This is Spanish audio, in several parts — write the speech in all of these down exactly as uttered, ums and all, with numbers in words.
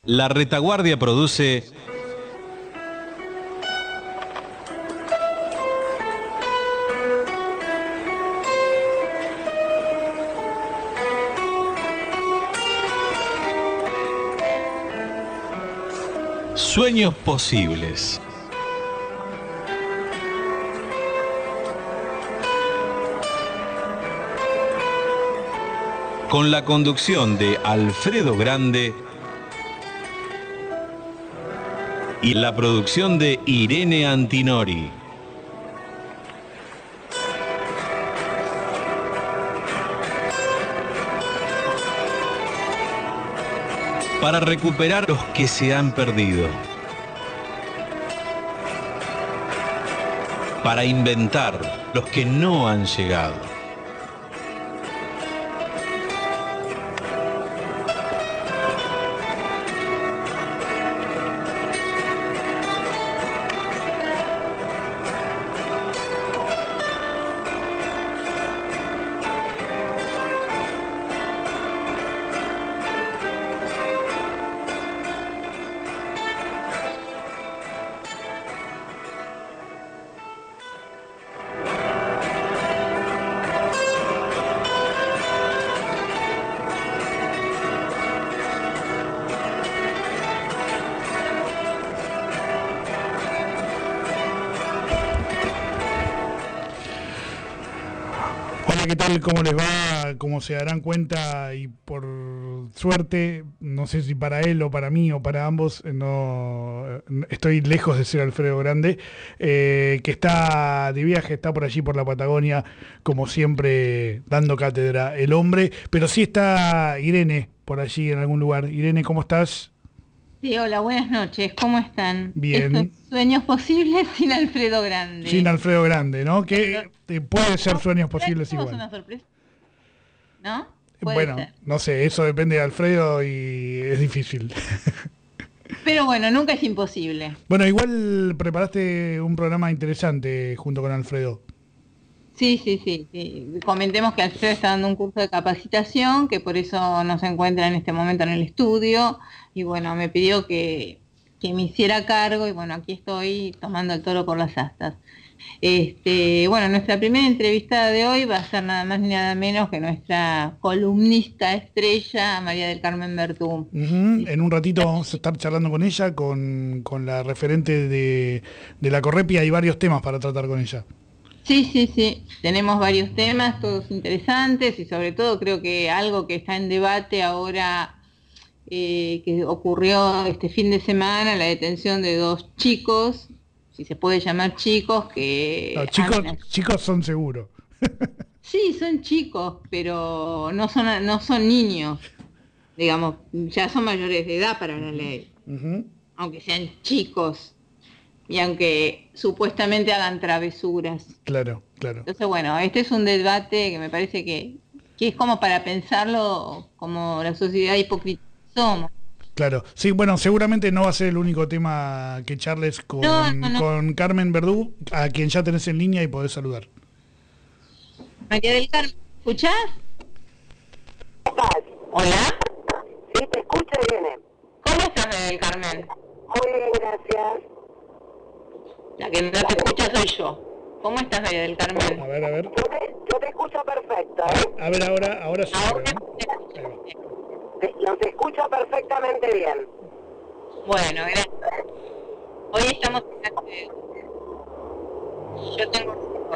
La Retaguardia produce Sueños Posibles. Con la conducción de Alfredo Grande y la producción de Irene Antinori. Para recuperar los que se han perdido. Para inventar los que no han llegado. ¿Qué tal? ¿Cómo les va? Como se darán cuenta, y por suerte, no sé si para él o para mí o para ambos, no estoy lejos de ser Alfredo Grande, eh, que está de viaje, está por allí por la Patagonia, como siempre, dando cátedra el hombre, pero sí está Irene por allí en algún lugar. Irene, ¿cómo estás? Sí, hola, buenas noches, ¿cómo están? Bien. Esto es Sueños Posibles sin Alfredo Grande. Sin Alfredo Grande, ¿no? Que Pero, puede ser ¿no? Sueños Posibles igual. ¿Es una sorpresa? ¿No? Puede Bueno, ser. No sé, eso depende de Alfredo y es difícil. Pero bueno, nunca es imposible. Bueno, igual preparaste un programa interesante junto con Alfredo. Sí, sí, sí, sí. Comentemos que Alfredo está dando un curso de capacitación, que por eso no se encuentra en este momento en el estudio, y bueno, me pidió que, que me hiciera cargo, y bueno, aquí estoy tomando el toro por las astas. Este, bueno, nuestra primera entrevistada de hoy va a ser nada más ni nada menos que nuestra columnista estrella, María del Carmen Bertú. Uh-huh. En un ratito vamos a estar charlando con ella, con, con la referente de, de la Correpi. Hay varios temas para tratar con ella. Sí, sí, sí, tenemos varios temas, todos interesantes, y sobre todo creo que algo que está en debate ahora, eh, que ocurrió este fin de semana, la detención de dos chicos, si se puede llamar chicos, que... No, chicos, andan... chicos son seguros. Sí, son chicos, pero no son, no son niños, digamos, ya son mayores de edad para la ley, uh-huh. Aunque sean chicos. Y aunque supuestamente hagan travesuras. Claro, claro. Entonces, bueno, este es un debate que me parece que, que es como para pensarlo como la sociedad hipócrita somos. Claro, sí, bueno, seguramente no va a ser el único tema que charles con, no, no, no. con Carmen Verdú, a quien ya tenés en línea y podés saludar. María del Carmen, ¿escuchás? ¿Hola? Sí, te escucho, Irene. ¿Cómo estás, María del Carmen? Muy bien, gracias. La que no te escucha soy yo. ¿Cómo estás, María del Carmen? A ver, a ver. Yo te, yo te escucho perfecto, ¿eh? A ver, ahora, ahora sí. Ahora ¿no? te, los escucho perfectamente bien. Bueno, gracias. Hoy estamos en la... Yo tengo...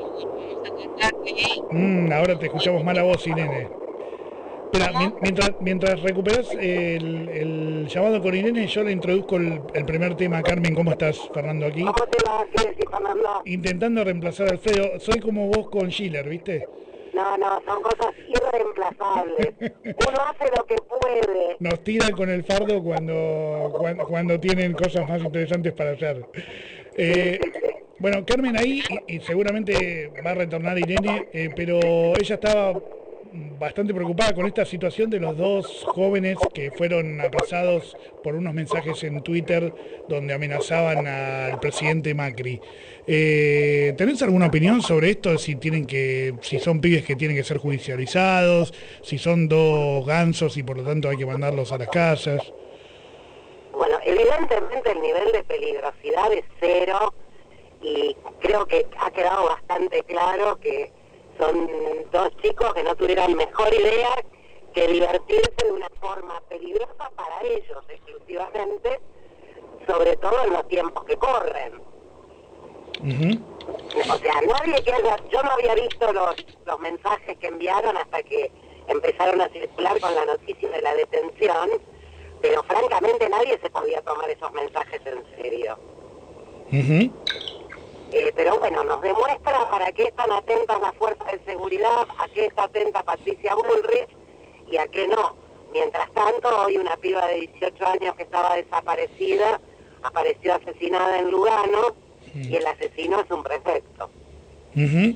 Mm, ahora te escuchamos mal a vos, Irene. Espera, mientras, mientras recuperas el, el llamado con Irene, yo le introduzco el, el primer tema. Carmen, ¿cómo estás? Fernando aquí. ¿Cómo te va? ¿Qué decís, Fernando? Intentando reemplazar a Alfredo. Soy como vos con Schiller, ¿viste? No, no, son cosas irreemplazables. Uno hace lo que puede. Nos tiran con el fardo cuando, cuando, cuando tienen cosas más interesantes para hacer. Eh, bueno, Carmen ahí, y, y seguramente va a retornar Irene, eh, pero ella estaba bastante preocupada con esta situación de los dos jóvenes que fueron apresados por unos mensajes en Twitter donde amenazaban al presidente Macri. Eh, ¿Tenés alguna opinión sobre esto? Si tienen que, si son pibes que tienen que ser judicializados, si son dos gansos y por lo tanto hay que mandarlos a las casas. Evidentemente el nivel de peligrosidad es cero y creo que ha quedado bastante claro que son dos chicos que no tuvieron mejor idea que divertirse de una forma peligrosa para ellos exclusivamente, sobre todo en los tiempos que corren. Uh-huh. O sea, nadie que haya, yo no había visto los, los mensajes que enviaron hasta que empezaron a circular con la noticia de la detención, pero francamente nadie se podía tomar esos mensajes en serio. Uh-huh. Eh, pero bueno, nos demuestra para qué están atentas las fuerzas de seguridad, a qué está atenta Patricia Bullrich y a qué no. Mientras tanto, hoy una piba de dieciocho años que estaba desaparecida apareció asesinada en Lugano y el asesino es un prefecto. Uh-huh.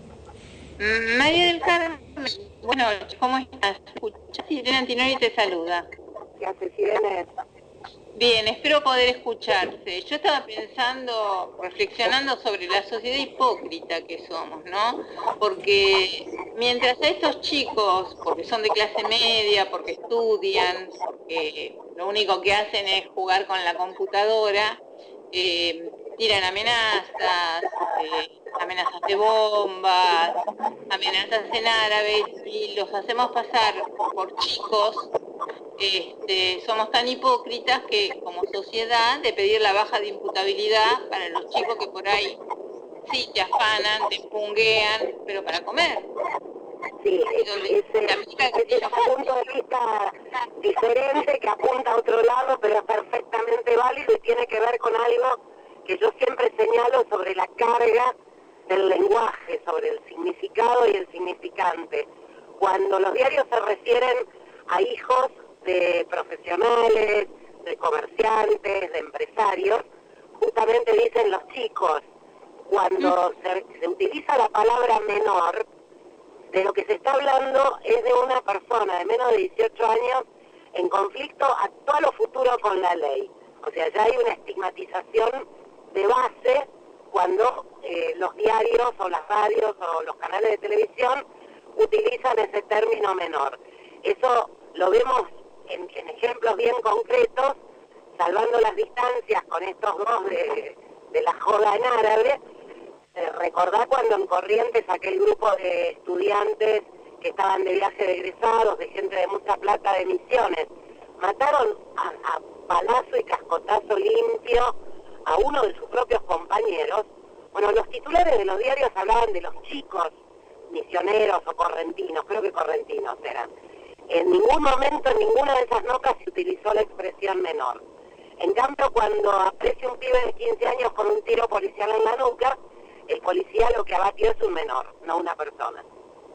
María del Carmen, bueno, ¿cómo estás? Escuchás, Irene Antinori te saluda. ¿Qué haces, Irene? Bien, espero poder escucharse. Yo estaba pensando, reflexionando sobre la sociedad hipócrita que somos, ¿no? Porque mientras a estos chicos, porque son de clase media, porque estudian, porque lo único que hacen es jugar con la computadora, eh, tiran amenazas, eh, amenazas de bombas, amenazas en árabes, y los hacemos pasar por chicos. Este, somos tan hipócritas que como sociedad de pedir la baja de imputabilidad para los chicos que por ahí sí te afanan, te punguean, pero para comer. Sí, ese es un punto de vista diferente que apunta a otro lado, pero es perfectamente válido y tiene que ver con algo que yo siempre señalo sobre la carga del lenguaje, sobre el significado y el significante. Cuando los diarios se refieren a hijos de profesionales, de comerciantes, de empresarios, justamente dicen los chicos. Cuando se, se utiliza la palabra menor, de lo que se está hablando es de una persona de menos de dieciocho años en conflicto actual o futuro con la ley. O sea, ya hay una estigmatización de base cuando eh, los diarios o las radios o los canales de televisión utilizan ese término menor. Eso lo vemos en, en ejemplos bien concretos, salvando las distancias con estos dos de, de la joda en árabe. Eh, recordá cuando en Corrientes aquel grupo de estudiantes que estaban de viaje de egresados, de gente de mucha plata de Misiones, mataron a, a palazo y cascotazo limpio a uno de sus propios compañeros. Bueno, los titulares de los diarios hablaban de los chicos misioneros o correntinos, creo que correntinos eran. En ningún momento, en ninguna de esas notas se utilizó la expresión menor. En cambio, cuando aparece un pibe de quince años con un tiro policial en la nuca, el policía lo que abatió es un menor, no una persona.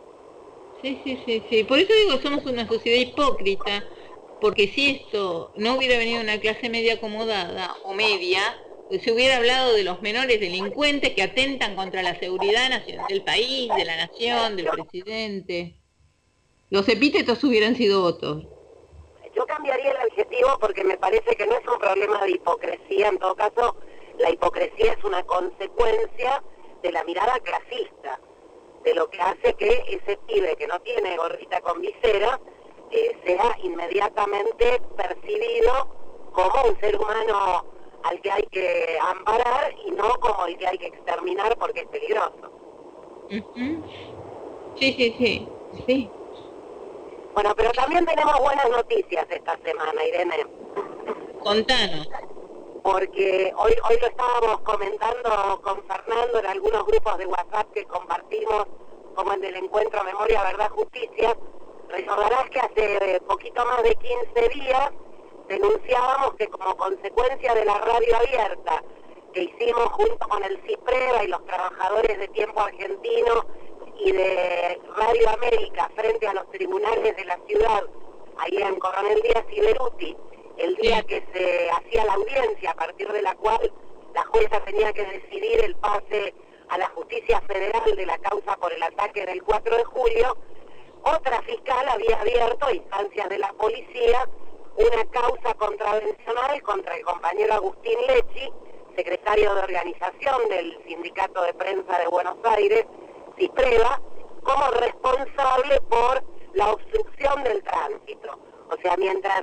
Sí, sí, sí, sí. Por eso digo, somos una sociedad hipócrita, porque si esto no hubiera venido una clase media acomodada o media, pues se hubiera hablado de los menores delincuentes que atentan contra la seguridad nacional del país, de la nación, del presidente. Los epítetos hubieran sido otros. Yo cambiaría el adjetivo porque me parece que no es un problema de hipocresía. En todo caso, la hipocresía es una consecuencia de la mirada clasista, de lo que hace que ese pibe que no tiene gorrita con visera eh, sea inmediatamente percibido como un ser humano al que hay que amparar y no como el que hay que exterminar porque es peligroso. Uh-huh. Sí, sí, sí, sí. Bueno, pero también tenemos buenas noticias esta semana, Irene. Contanos. Porque hoy hoy lo estábamos comentando con Fernando en algunos grupos de WhatsApp que compartimos, como el del Encuentro Memoria, Verdad, Justicia. Recordarás que hace poquito más de quince días denunciábamos que como consecuencia de la radio abierta que hicimos junto con el CIPREVA y los trabajadores de Tiempo Argentino y de Radio América frente a los tribunales de la ciudad, ahí en Coronel Díaz y Beruti, el día que se hacía la audiencia a partir de la cual la jueza tenía que decidir el pase a la justicia federal de la causa por el ataque del cuatro de julio, otra fiscal había abierto a instancias de la policía una causa contravencional contra el compañero Agustín Lechi, secretario de organización del Sindicato de Prensa de Buenos Aires, CIPREVA, como responsable por la obstrucción del tránsito. O sea, mientras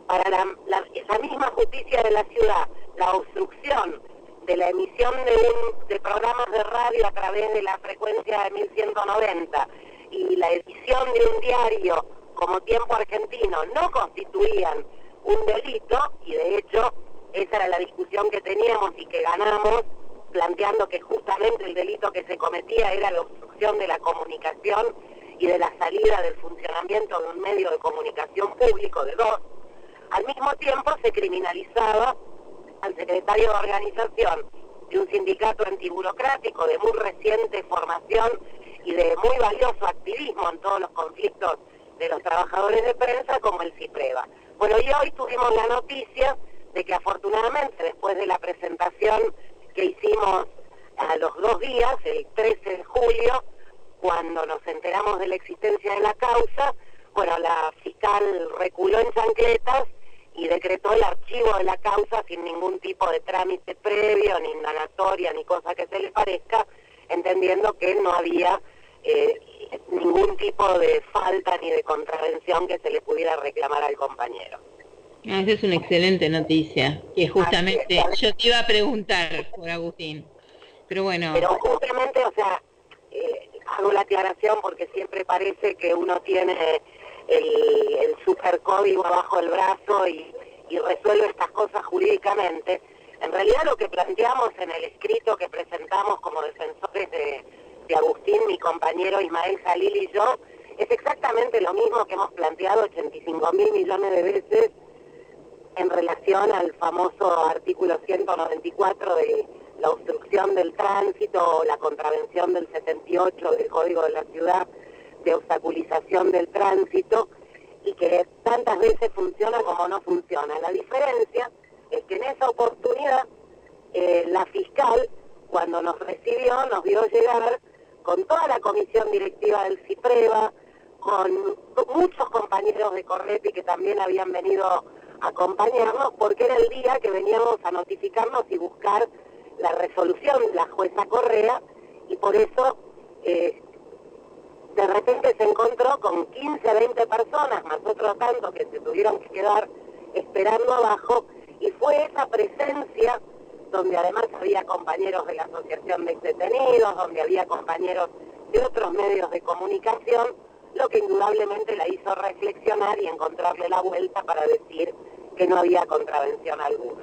para la, la, esa misma justicia de la ciudad, la obstrucción de la emisión de, un, de programas de radio a través de la frecuencia de mil ciento noventa y la edición de un diario como Tiempo Argentino no constituían un delito, y de hecho esa era la discusión que teníamos y que ganamos, planteando que justamente el delito que se cometía era la obstrucción de la comunicación y de la salida del funcionamiento de un medio de comunicación público de dos. Al mismo tiempo se criminalizaba al secretario de organización de un sindicato antiburocrático de muy reciente formación y de muy valioso activismo en todos los conflictos de los trabajadores de prensa, como el CIPREVA. Bueno, y hoy tuvimos la noticia de que afortunadamente después de la presentación que hicimos a los dos días, el trece de julio, cuando nos enteramos de la existencia de la causa, bueno, la fiscal reculó en chancletas y decretó el archivo de la causa sin ningún tipo de trámite previo, ni indagatoria, ni cosa que se le parezca, entendiendo que no había eh, ningún tipo de falta ni de contravención que se le pudiera reclamar al compañero. Ah, esa es una excelente noticia, que justamente yo te iba a preguntar por Agustín, pero bueno. Pero justamente, o sea, eh, hago la aclaración porque siempre parece que uno tiene el, el supercódigo abajo del brazo y, y resuelve estas cosas jurídicamente. En realidad lo que planteamos en el escrito que presentamos como defensores de, de Agustín, mi compañero Ismael Jalil y yo, es exactamente lo mismo que hemos planteado ochenta y cinco mil millones de veces en relación al famoso artículo ciento noventa y cuatro de la obstrucción del tránsito o la contravención del setenta y ocho del Código de la Ciudad de obstaculización del tránsito, y que tantas veces funciona como no funciona. La diferencia es que en esa oportunidad eh, la fiscal, cuando nos recibió, nos vio llegar con toda la comisión directiva del CIPREVA, con muchos compañeros de Correpi que también habían venido a acompañarnos, porque era el día que veníamos a notificarnos y buscar la resolución de la jueza Correa, y por eso eh, de repente se encontró con quince, veinte personas, más otros tantos que se tuvieron que quedar esperando abajo, y fue esa presencia donde además había compañeros de la Asociación de Detenidos, donde había compañeros de otros medios de comunicación, lo que indudablemente la hizo reflexionar y encontrarle la vuelta para decir que no había contravención alguna.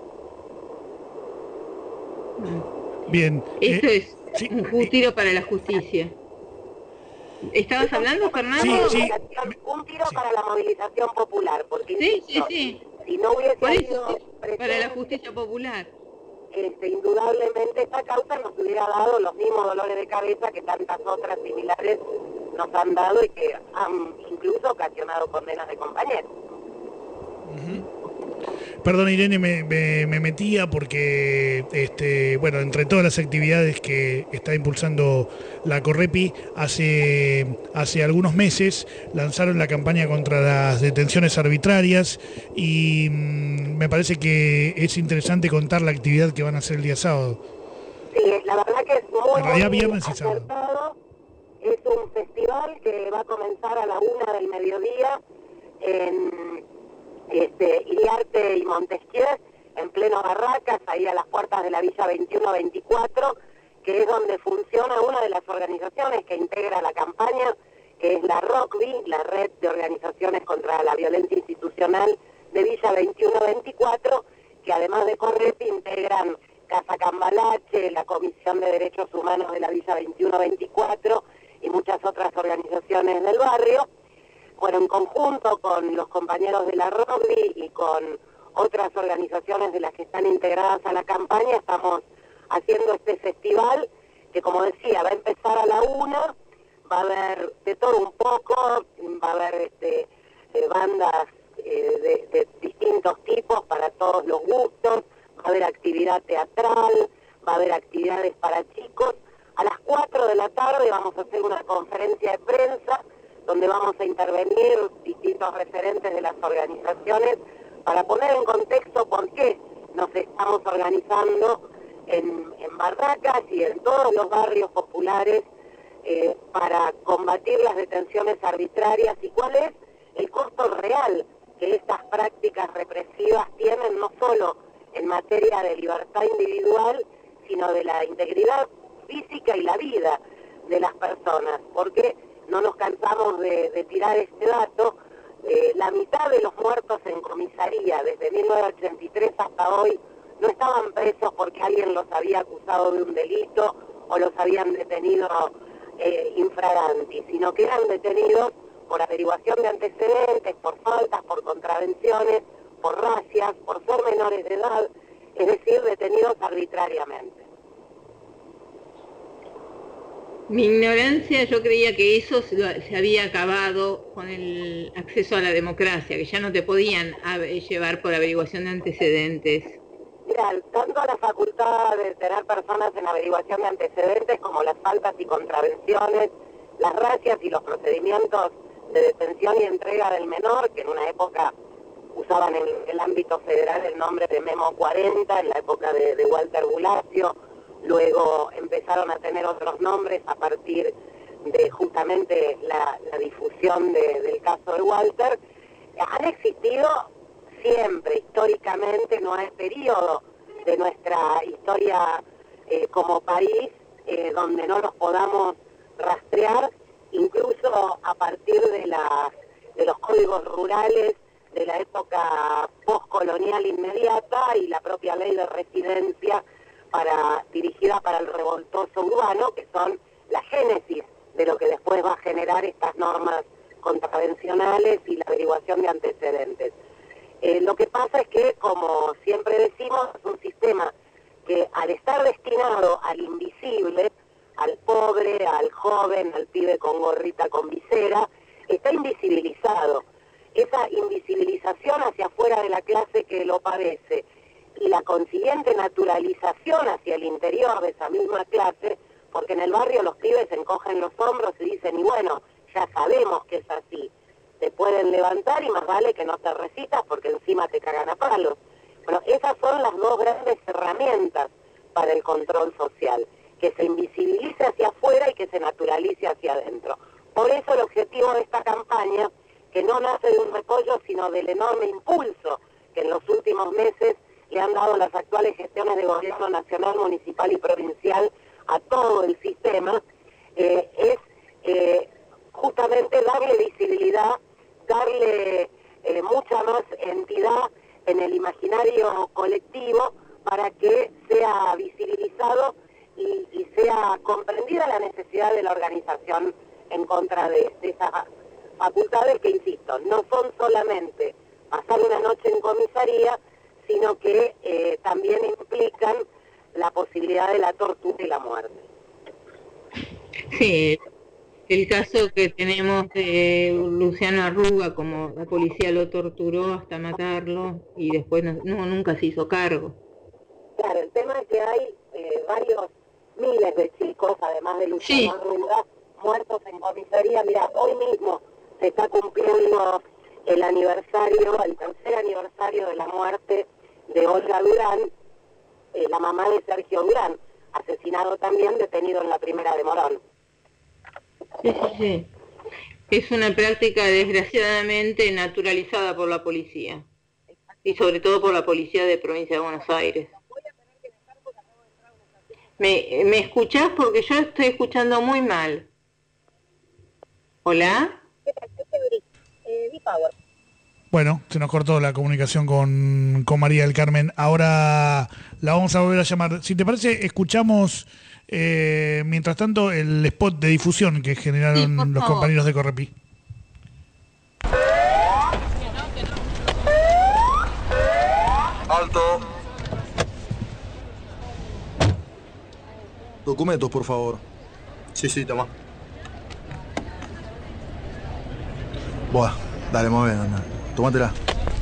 Bien. Eso eh, es sí, un tiro para la justicia. ¿Estabas hablando, Fernando? Sí, sí. Un tiro Sí. para la movilización popular, porque Sí, insisto, sí, sí. si no hubiese Por habido eso, para la justicia popular. Este, indudablemente esta causa nos hubiera dado los mismos dolores de cabeza que tantas otras similares nos han dado y que han incluso ocasionado condenas de compañeros. Perdón, Irene, me, me, me metía porque, este, bueno, entre todas las actividades que está impulsando la Correpi, hace, hace algunos meses lanzaron la campaña contra las detenciones arbitrarias y mmm, me parece que es interesante contar la actividad que van a hacer el día sábado. Sí, la verdad que es muy, en realidad, muy viernes y sábado. acertado. Es un festival que va a comenzar a la una del mediodía en este, Iriarte y Montesquieu, en pleno Barracas, ahí a las puertas de la Villa veintiuno veinticuatro, que es donde funciona una de las organizaciones que integra la campaña, que es la ROCVI, la Red de Organizaciones contra la Violencia Institucional de Villa veintiuno veinticuatro, que además de Correpi integran Casa Cambalache, la Comisión de Derechos Humanos de la Villa veintiuno veinticuatro y muchas otras organizaciones del barrio. Bueno, en conjunto con los compañeros de la ROCVI y con otras organizaciones de las que están integradas a la campaña, estamos haciendo este festival que, como decía, va a empezar a la una, va a haber de todo un poco, va a haber este, eh, bandas eh, de, de distintos tipos para todos los gustos, va a haber actividad teatral, va a haber actividades para chicos. A las cuatro de la tarde vamos a hacer una conferencia de prensa donde vamos a intervenir distintos referentes de las organizaciones para poner en contexto por qué nos estamos organizando en, en Barracas y en todos los barrios populares eh, para combatir las detenciones arbitrarias y cuál es el costo real que estas prácticas represivas tienen no solo en materia de libertad individual, sino de la integridad física y la vida de las personas, porque no nos cansamos de, de tirar este dato. Eh, la mitad de los muertos en comisaría desde mil novecientos ochenta y tres hasta hoy no estaban presos porque alguien los había acusado de un delito o los habían detenido eh, infraganti, sino que eran detenidos por averiguación de antecedentes, por faltas, por contravenciones, por racias, por ser menores de edad, es decir, detenidos arbitrariamente. Mi ignorancia, yo creía que eso se, lo, se había acabado con el acceso a la democracia, que ya no te podían llevar por averiguación de antecedentes. Mira, tanto la facultad de tener personas en averiguación de antecedentes como las faltas y contravenciones, las racias y los procedimientos de detención y entrega del menor, que en una época usaban en el ámbito federal el nombre de Memo cuarenta, en la época de, de Walter Bulacio. Luego empezaron a tener otros nombres a partir de justamente la, la difusión de, del caso de Walter. Han existido siempre, históricamente, no hay periodo de nuestra historia eh, como país eh, donde no los podamos rastrear, incluso a partir de, las, de los códigos rurales de la época postcolonial inmediata y la propia ley de residencia para, dirigida para el revoltoso urbano, que son la génesis de lo que después va a generar estas normas contravencionales y la averiguación de antecedentes. Eh, lo que pasa es que, como siempre decimos, es un sistema que al estar destinado al invisible, al pobre, al joven, al pibe con gorrita, con visera, está invisibilizado. Esa invisibilización hacia afuera de la clase que lo padece y la consiguiente naturalización hacia el interior de esa misma clase, porque en el barrio los pibes encogen los hombros y dicen, y bueno, ya sabemos que es así, te pueden levantar y más vale que no te resistas porque encima te cagan a palos. Bueno, esas son las dos grandes herramientas para el control social, que se invisibilice hacia afuera y que se naturalice hacia adentro. Por eso el objetivo de esta campaña, que no nace de un repollo, sino del enorme impulso que en los últimos meses le han dado las actuales gestiones de gobierno nacional, municipal y provincial a todo el sistema, eh, es eh, justamente darle visibilidad, darle eh, mucha más entidad en el imaginario colectivo para que sea visibilizado y, y sea comprendida la necesidad de la organización en contra de, de esas facultades que, insisto, no son solamente pasar una noche en comisaría, sino que eh, también implican la posibilidad de la tortura y la muerte. Sí, el caso que tenemos de Luciano Arruga, como la policía lo torturó hasta matarlo y después no, no nunca se hizo cargo. Claro, el tema es que hay eh, varios miles de chicos, además de Luciano sí. Arruga, muertos en comisaría. Mira, hoy mismo se está cumpliendo el aniversario, el tercer aniversario de la muerte de Olga Durán, eh, la mamá de Sergio Durán, asesinado también, detenido en la primera de Morón. Sí, sí, sí. Es una práctica desgraciadamente naturalizada por la policía, y sobre todo por la policía de Provincia de Buenos Aires. ¿Me, me escuchás? Porque yo estoy escuchando muy mal. ¿Hola? Bueno, se nos cortó la comunicación con, con María del Carmen. Ahora la vamos a volver a llamar. Si te parece, escuchamos eh, mientras tanto el spot de difusión que generaron sí, los compañeros de Correpi. Alto. Documentos, por favor. Sí, sí, toma. Buah, dale, mueve, anda. Tómatela.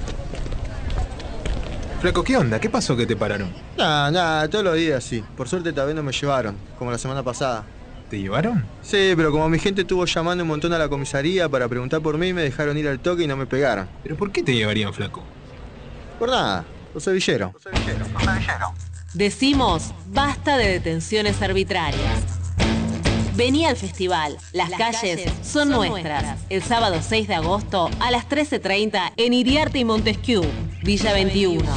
Flaco, ¿qué onda? ¿Qué pasó que te pararon? Nada, nada, todos los días sí. Por suerte esta vez no me llevaron, como la semana pasada. ¿Te llevaron? Sí, pero como mi gente estuvo llamando un montón a la comisaría para preguntar por mí, me dejaron ir al toque y no me pegaron. ¿Pero por qué te llevarían, flaco? Por nada, los sevilleros. Los sevilleros, los sevilleros. Decimos, basta de detenciones arbitrarias. Vení al festival. Las calles son nuestras. El sábado seis de agosto a las trece treinta en Iriarte y Montesquieu, Villa veintiuno.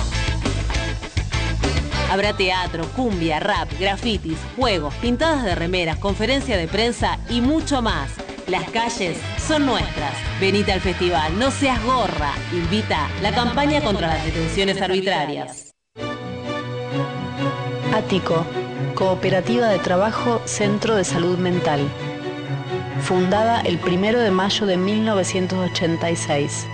Habrá teatro, cumbia, rap, grafitis, juegos, pintadas de remeras, conferencia de prensa y mucho más. Las calles son nuestras. Venite al festival, no seas gorra. Invita la campaña contra las detenciones arbitrarias. Ático, Cooperativa de Trabajo Centro de Salud Mental. Fundada el primero de mayo de mil novecientos ochenta y seis.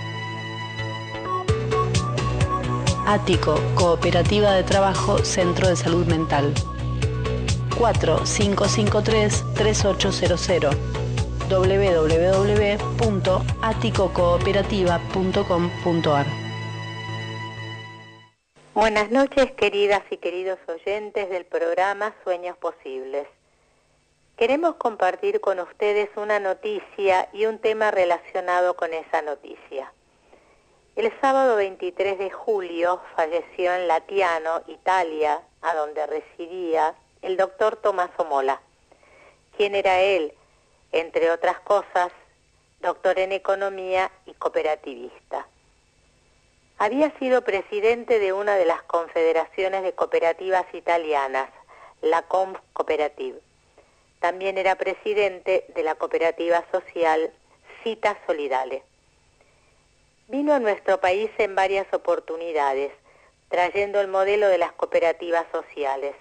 Ático, Cooperativa de Trabajo Centro de Salud Mental. cuatro cinco cinco tres tres ocho cero cero. doble u doble u doble u punto ático cooperativa punto com punto a r. Buenas noches, queridas y queridos oyentes del programa Sueños Posibles. Queremos compartir con ustedes una noticia y un tema relacionado con esa noticia. El sábado veintitrés de julio falleció en Latiano, Italia, a donde residía el doctor Tommaso Mola. ¿Quién era él? Entre otras cosas, doctor en economía y cooperativista. Había sido presidente de una de las confederaciones de cooperativas italianas, la Confcooperative. También era presidente de la cooperativa social Cita Solidale. Vino a nuestro país en varias oportunidades, trayendo el modelo de las cooperativas sociales.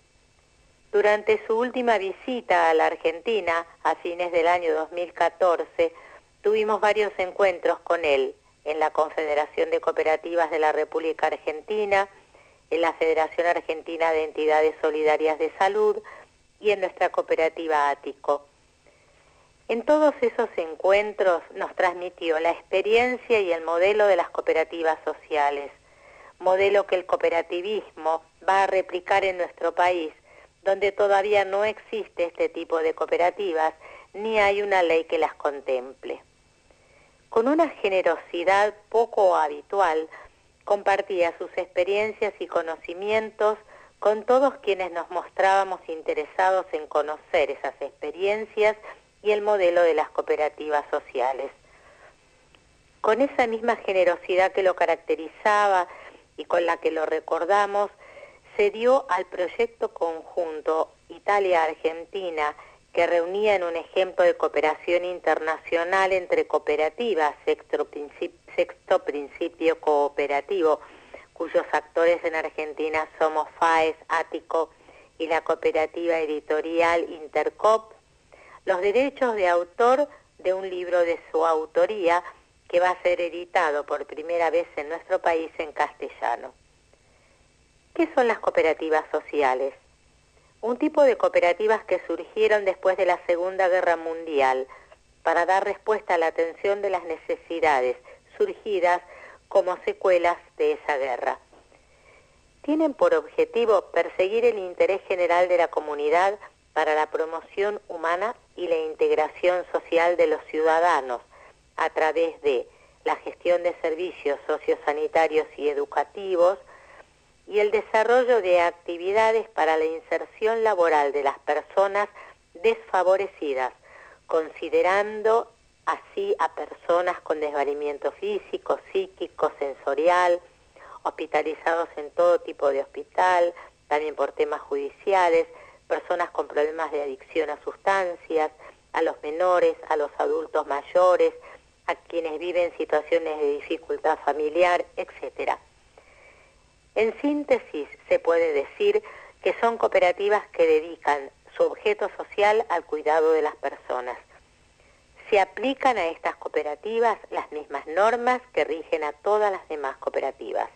Durante su última visita a la Argentina, a fines del año dos mil catorce, tuvimos varios encuentros con él en la Confederación de Cooperativas de la República Argentina, en la Federación Argentina de Entidades Solidarias de Salud y en nuestra cooperativa Ático. En todos esos encuentros nos transmitió la experiencia y el modelo de las cooperativas sociales, modelo que el cooperativismo va a replicar en nuestro país, donde todavía no existe este tipo de cooperativas, ni hay una ley que las contemple. Con una generosidad poco habitual, compartía sus experiencias y conocimientos con todos quienes nos mostrábamos interesados en conocer esas experiencias y el modelo de las cooperativas sociales. Con esa misma generosidad que lo caracterizaba y con la que lo recordamos, se dio al proyecto conjunto Italia-Argentina, que reunía en un ejemplo de cooperación internacional entre cooperativas, sexto principio, sexto principio cooperativo, cuyos actores en Argentina somos FAES, Ático y la cooperativa editorial Intercop, los derechos de autor de un libro de su autoría que va a ser editado por primera vez en nuestro país en castellano. ¿Qué son las cooperativas sociales? Un tipo de cooperativas que surgieron después de la Segunda Guerra Mundial para dar respuesta a la atención de las necesidades surgidas como secuelas de esa guerra. Tienen por objetivo perseguir el interés general de la comunidad para la promoción humana y la integración social de los ciudadanos a través de la gestión de servicios sociosanitarios y educativos, y el desarrollo de actividades para la inserción laboral de las personas desfavorecidas, considerando así a personas con desvalimiento físico, psíquico, sensorial, hospitalizados en todo tipo de hospital, también por temas judiciales, personas con problemas de adicción a sustancias, a los menores, a los adultos mayores, a quienes viven situaciones de dificultad familiar, etcétera. En síntesis, se puede decir que son cooperativas que dedican su objeto social al cuidado de las personas. Se aplican a estas cooperativas las mismas normas que rigen a todas las demás cooperativas.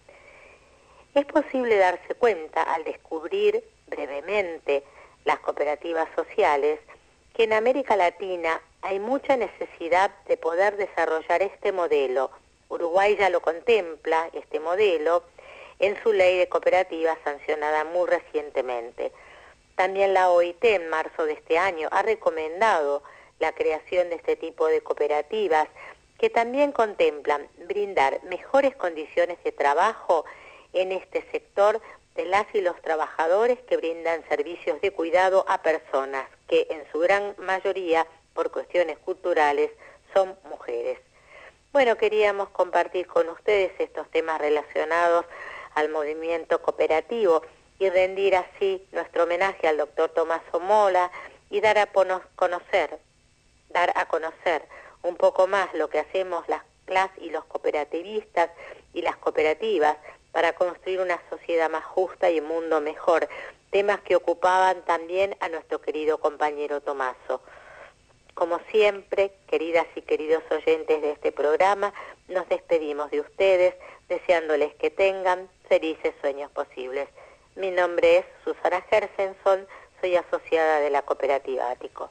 Es posible darse cuenta, al descubrir brevemente las cooperativas sociales, que en América Latina hay mucha necesidad de poder desarrollar este modelo. Uruguay ya lo contempla, este modelo, en su ley de cooperativas sancionada muy recientemente. También la O I T en marzo de este año ha recomendado la creación de este tipo de cooperativas que también contemplan brindar mejores condiciones de trabajo en este sector de las y los trabajadores que brindan servicios de cuidado a personas que en su gran mayoría, por cuestiones culturales, son mujeres. Bueno, queríamos compartir con ustedes estos temas relacionados al movimiento cooperativo y rendir así nuestro homenaje al doctor Tommaso Mola y dar a conocer, dar a conocer un poco más lo que hacemos las, las y los cooperativistas y las cooperativas para construir una sociedad más justa y un mundo mejor, temas que ocupaban también a nuestro querido compañero Tommaso. Como siempre, queridas y queridos oyentes de este programa, nos despedimos de ustedes, deseándoles que tengan felices sueños posibles. Mi nombre es Susana Gersenson, soy asociada de la Cooperativa Ático.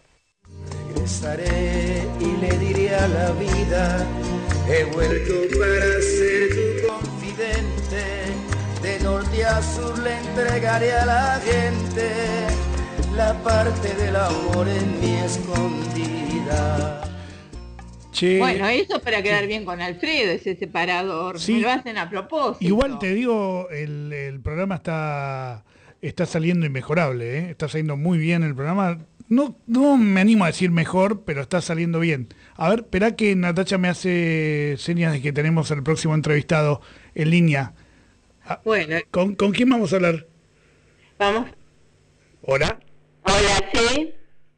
Regresaré y le diré a la vida, he vuelto para ser tu confidente, de norte a sur le entregaré a la gente la parte del amor en mi escondida. Che, bueno, eso para quedar bien con Alfredo, ese separador, sí, me lo hacen a propósito. Igual te digo, el, el programa está, está saliendo inmejorable, ¿eh? Está saliendo muy bien el programa. No, no me animo a decir mejor, pero está saliendo bien. A ver, esperá que Natacha me hace señas de que tenemos el próximo entrevistado en línea. Bueno. ¿Con, ¿con quién vamos a hablar? Vamos. ¿Hola? Hola, sí.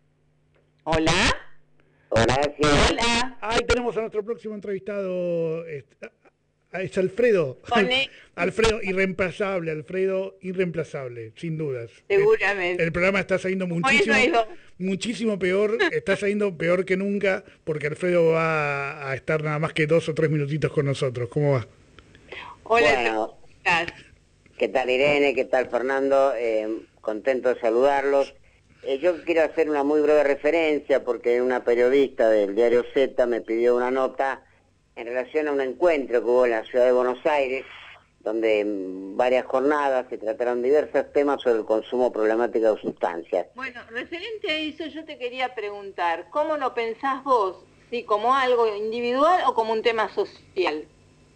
¿Hola? Hola, sí. Hola. Ahí tenemos a nuestro próximo entrevistado. Es, es Alfredo. Pone... Alfredo, irreemplazable. Alfredo, irreemplazable, sin dudas. Seguramente. El, el programa está saliendo muchísimo, muchísimo peor. Está saliendo peor que nunca porque Alfredo va a estar nada más que dos o tres minutitos con nosotros. ¿Cómo va? Hola, bueno, ¿qué tal Irene? ¿Qué tal Fernando? Eh, contento de saludarlos. Eh, yo quiero hacer una muy breve referencia porque una periodista del diario Z me pidió una nota en relación a un encuentro que hubo en la ciudad de Buenos Aires, donde en varias jornadas se trataron diversos temas sobre el consumo problemático de sustancias. Bueno, referente a eso yo te quería preguntar, ¿cómo lo pensás vos? ¿Sí, como algo individual o como un tema social?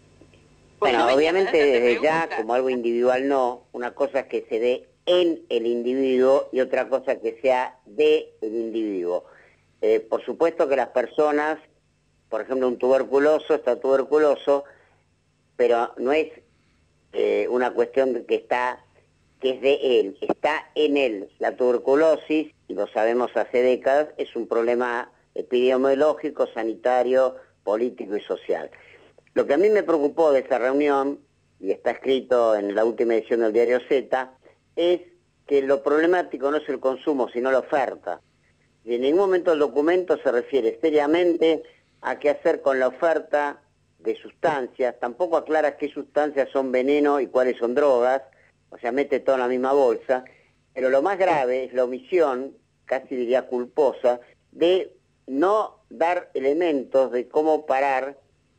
Pues bueno, obviamente desde ya, como algo individual no, una cosa es que se dé en el individuo y otra cosa que sea de el individuo. Eh, por supuesto que las personas, por ejemplo un tuberculoso está tuberculoso, pero no es eh, una cuestión de que está, que es de él, está en él. La tuberculosis, y lo sabemos hace décadas, es un problema epidemiológico, sanitario, político y social. Lo que a mí me preocupó de esa reunión, y está escrito en la última edición del diario Z, es que lo problemático no es el consumo, sino la oferta. Y en ningún momento el documento se refiere seriamente a qué hacer con la oferta de sustancias, tampoco aclara qué sustancias son veneno y cuáles son drogas, o sea, mete todo en la misma bolsa, pero lo más grave es la omisión, casi diría culposa, de no dar elementos de cómo parar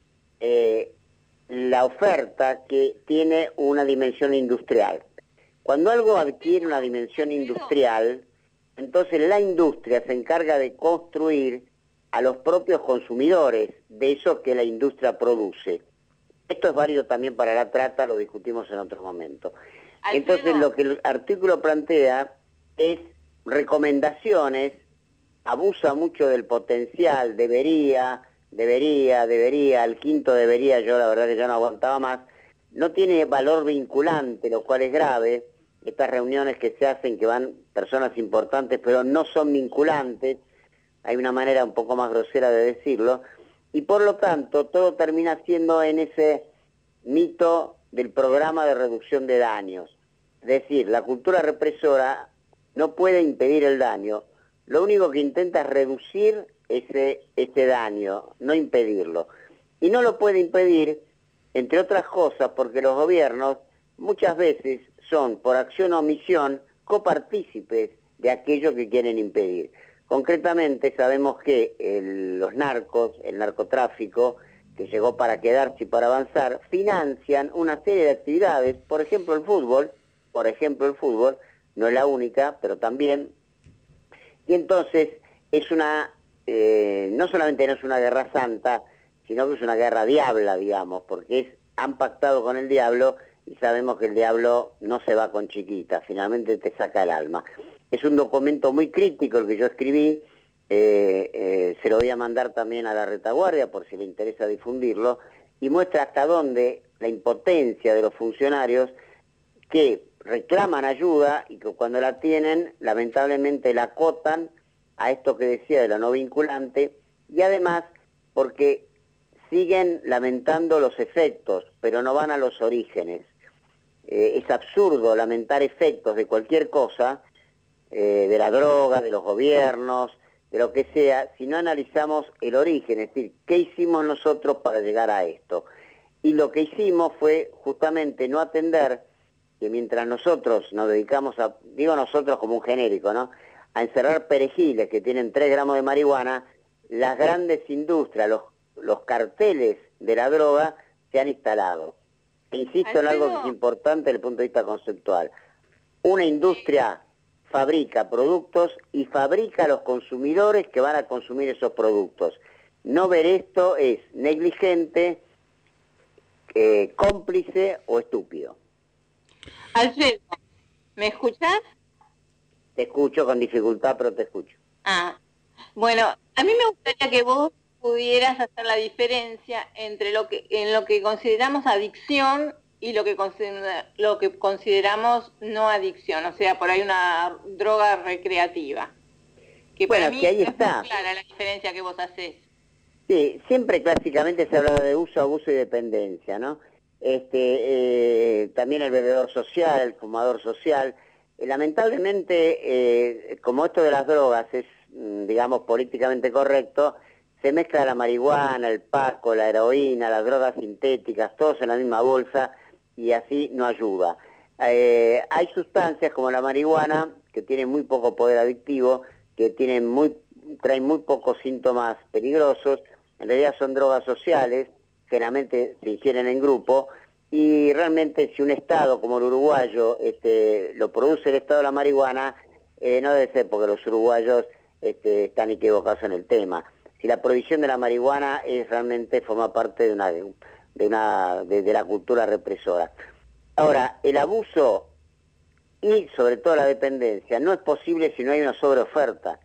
eh, la oferta que tiene una dimensión industrial. Cuando algo adquiere una dimensión industrial, entonces la industria se encarga de construir a los propios consumidores de eso que la industria produce. Esto es válido también para la trata, lo discutimos en otro momento. Entonces lo que el artículo plantea es recomendaciones, abusa mucho del potencial, debería, debería, debería, el quinto debería, yo la verdad que ya no aguantaba más, no tiene valor vinculante, lo cual es grave. Estas reuniones que se hacen, que van personas importantes, pero no son vinculantes, hay una manera un poco más grosera de decirlo, y por lo tanto todo termina siendo en ese mito del programa de reducción de daños. Es decir, la cultura represora no puede impedir el daño, lo único que intenta es reducir ese, ese daño, no impedirlo. Y no lo puede impedir, entre otras cosas, porque los gobiernos muchas veces son, por acción o omisión, copartícipes de aquello que quieren impedir. Concretamente sabemos que el, los narcos, el narcotráfico, que llegó para quedarse y para avanzar, financian una serie de actividades, por ejemplo el fútbol, por ejemplo el fútbol, no es la única, pero también, y entonces es una, eh, no solamente no es una guerra santa, sino que es una guerra diabla, digamos, porque es, han pactado con el diablo y sabemos que el diablo no se va con chiquitas, finalmente te saca el alma. Es un documento muy crítico el que yo escribí, eh, eh, se lo voy a mandar también a la retaguardia por si le interesa difundirlo, y muestra hasta dónde la impotencia de los funcionarios que reclaman ayuda y que cuando la tienen, lamentablemente la acotan a esto que decía de la no vinculante, y además porque siguen lamentando los efectos, pero no van a los orígenes. Eh, es absurdo lamentar efectos de cualquier cosa, eh, de la droga, de los gobiernos, de lo que sea, si no analizamos el origen, es decir, ¿qué hicimos nosotros para llegar a esto? Y lo que hicimos fue justamente no atender que mientras nosotros nos dedicamos a, digo nosotros como un genérico, ¿no?, a encerrar perejiles que tienen tres gramos de marihuana, las grandes industrias, los, los carteles de la droga se han instalado. E insisto en algo que es importante desde el punto de vista conceptual. Una industria fabrica productos y fabrica a los consumidores que van a consumir esos productos. No ver esto es negligente, eh, cómplice o estúpido. Alfredo, ¿me escuchás? Te escucho con dificultad, pero te escucho. Ah, bueno, a mí me gustaría que vos pudieras hacer la diferencia entre lo que en lo que consideramos adicción y lo que considera, lo que consideramos no adicción, o sea, por ahí una droga recreativa. Que bueno, para mí que ahí es está. muy clara la diferencia que vos hacés. Sí, siempre clásicamente se habla de uso, abuso y dependencia, ¿no? Este, eh, también el bebedor social, el fumador social. Eh, lamentablemente, eh, como esto de las drogas es, digamos, políticamente correcto, se mezcla la marihuana, el paco, la heroína, las drogas sintéticas, todos en la misma bolsa, y así no ayuda. Eh, hay sustancias como la marihuana, que tienen muy poco poder adictivo, que tienen muy, traen muy pocos síntomas peligrosos, en realidad son drogas sociales, generalmente se ingieren en grupo, y realmente si un estado como el uruguayo este, lo produce el estado de la marihuana, eh, no debe ser porque los uruguayos este, están equivocados en el tema. Si la prohibición de la marihuana es realmente forma parte de una de una de, de la cultura represora. Ahora, el abuso y sobre todo la dependencia no es posible si no hay una sobreoferta.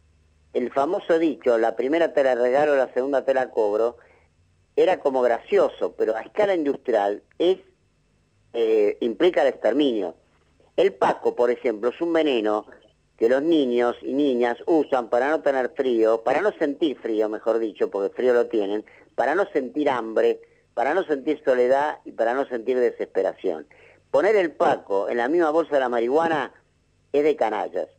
El famoso dicho, la primera te la regalo, la segunda te la cobro, era como gracioso, pero a escala industrial es eh, implica el exterminio. El paco, por ejemplo, es un veneno que los niños y niñas usan para no tener frío, para no sentir frío, mejor dicho, porque frío lo tienen, para no sentir hambre, para no sentir soledad y para no sentir desesperación. Poner el paco en la misma bolsa de la marihuana es de canallas.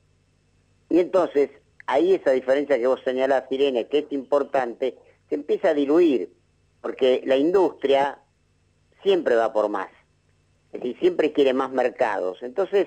Y entonces, ahí esa diferencia que vos señalás, Irene, que es importante, se empieza a diluir, porque la industria siempre va por más. Es decir, siempre quiere más mercados. Entonces,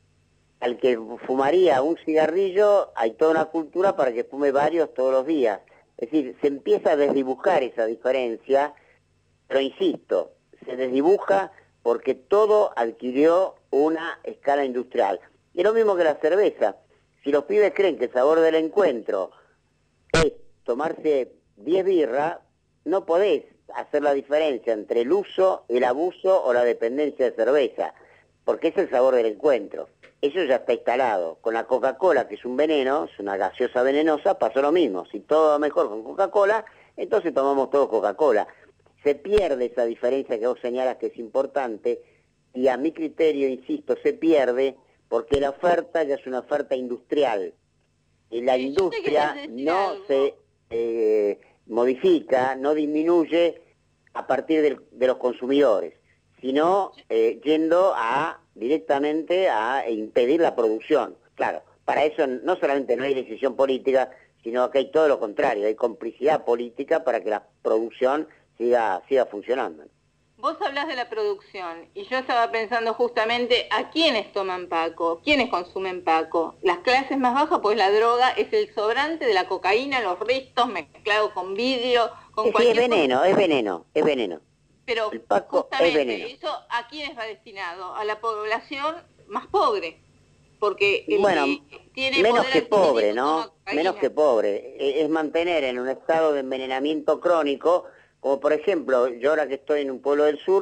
al que fumaría un cigarrillo, hay toda una cultura para que fume varios todos los días. Es decir, se empieza a desdibujar esa diferencia, pero insisto, se desdibuja porque todo adquirió una escala industrial. Y es lo mismo que la cerveza. Si los pibes creen que el sabor del encuentro es tomarse diez birras, no podés hacer la diferencia entre el uso, el abuso o la dependencia de cerveza, porque es el sabor del encuentro. Eso ya está instalado. Con la Coca-Cola, que es un veneno, es una gaseosa venenosa, pasó lo mismo. Si todo va mejor con Coca-Cola, entonces tomamos todo Coca-Cola. Se pierde esa diferencia que vos señalas que es importante, y a mi criterio, insisto, se pierde porque la oferta ya es una oferta industrial. Y la industria no se eh, modifica, no disminuye a partir de, de los consumidores, sino eh, yendo a directamente a impedir la producción. Claro, para eso no solamente no hay decisión política, sino que hay todo lo contrario, hay complicidad política para que la producción siga, siga funcionando. Vos hablás de la producción y yo estaba pensando justamente a quiénes toman Paco, quiénes consumen Paco. Las clases más bajas, pues la droga es el sobrante de la cocaína, los restos mezclados con vidrio, con sí, cualquier sí, es veneno, cosa. es veneno, es veneno. Pero el Paco justamente es veneno. eso, ¿a quiénes va destinado? A la población más pobre, porque el bueno, que tiene menos poder que pobre, adquisitivo ¿no? toma cocaína. Menos que pobre. Es mantener en un estado de envenenamiento crónico, como por ejemplo, yo ahora que estoy en un pueblo del sur,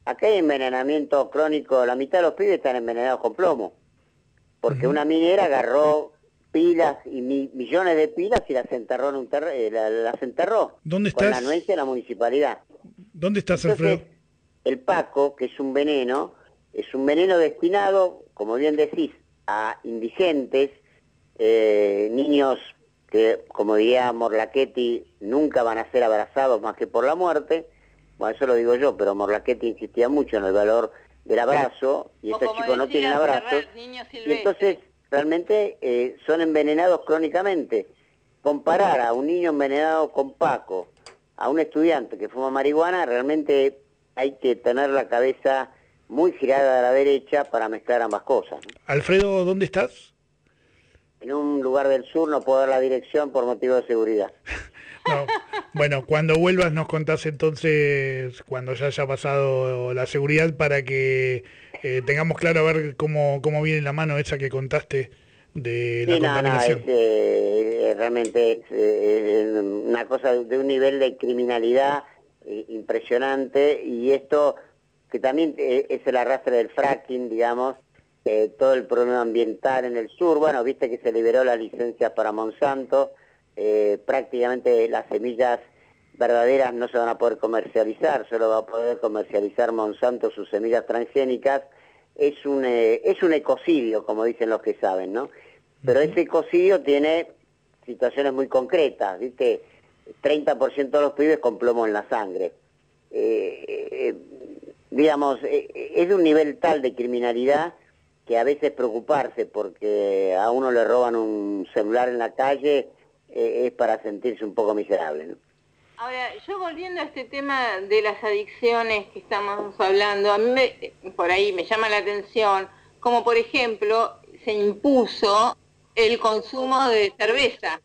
acá hay envenenamiento crónico, la mitad de los pibes están envenenados con plomo, porque uh-huh. una minera agarró pilas y mi, millones de pilas y las enterró en un ter eh, la, las enterró. ¿Dónde con estás? la anuencia de la municipalidad. ¿Dónde estás, Entonces, Alfredo? El Paco, que es un veneno, es un veneno destinado, como bien decís, a indigentes, eh, niños que, como diría Morlachetti, nunca van a ser abrazados más que por la muerte. Bueno, eso lo digo yo, pero Morlachetti insistía mucho en el valor del abrazo, y estos chicos no tienen abrazos, y entonces realmente eh, son envenenados crónicamente. Comparar a un niño envenenado con Paco, a un estudiante que fuma marihuana, realmente hay que tener la cabeza muy girada a la derecha para mezclar ambas cosas, ¿no? Alfredo, ¿dónde estás? En un lugar del sur, no puedo dar la dirección por motivo de seguridad. No. Bueno, cuando vuelvas nos contás entonces, cuando ya haya pasado la seguridad, para que eh, tengamos claro a ver cómo, cómo viene la mano esa que contaste de la sí, contaminación. No, no, es, eh, realmente es eh, una cosa de un nivel de criminalidad eh, impresionante, y esto que también eh, es el arrastre del fracking, digamos, eh, todo el problema ambiental en el sur. Bueno, viste que se liberó las licencias para Monsanto, eh, prácticamente las semillas verdaderas no se van a poder comercializar, solo va a poder comercializar Monsanto sus semillas transgénicas. Es un, eh, es un ecocidio, como dicen los que saben, ¿no? Pero ese ecocidio tiene situaciones muy concretas, ¿viste? treinta por ciento de los pibes con plomo en la sangre. Eh, eh, digamos, eh, es de un nivel tal de criminalidad que a veces preocuparse porque a uno le roban un celular en la calle eh, es para sentirse un poco miserable, ¿no? Ahora, yo volviendo a este tema de las adicciones que estamos hablando, a mí me, por ahí me llama la atención, como por ejemplo se impuso el consumo de cerveza.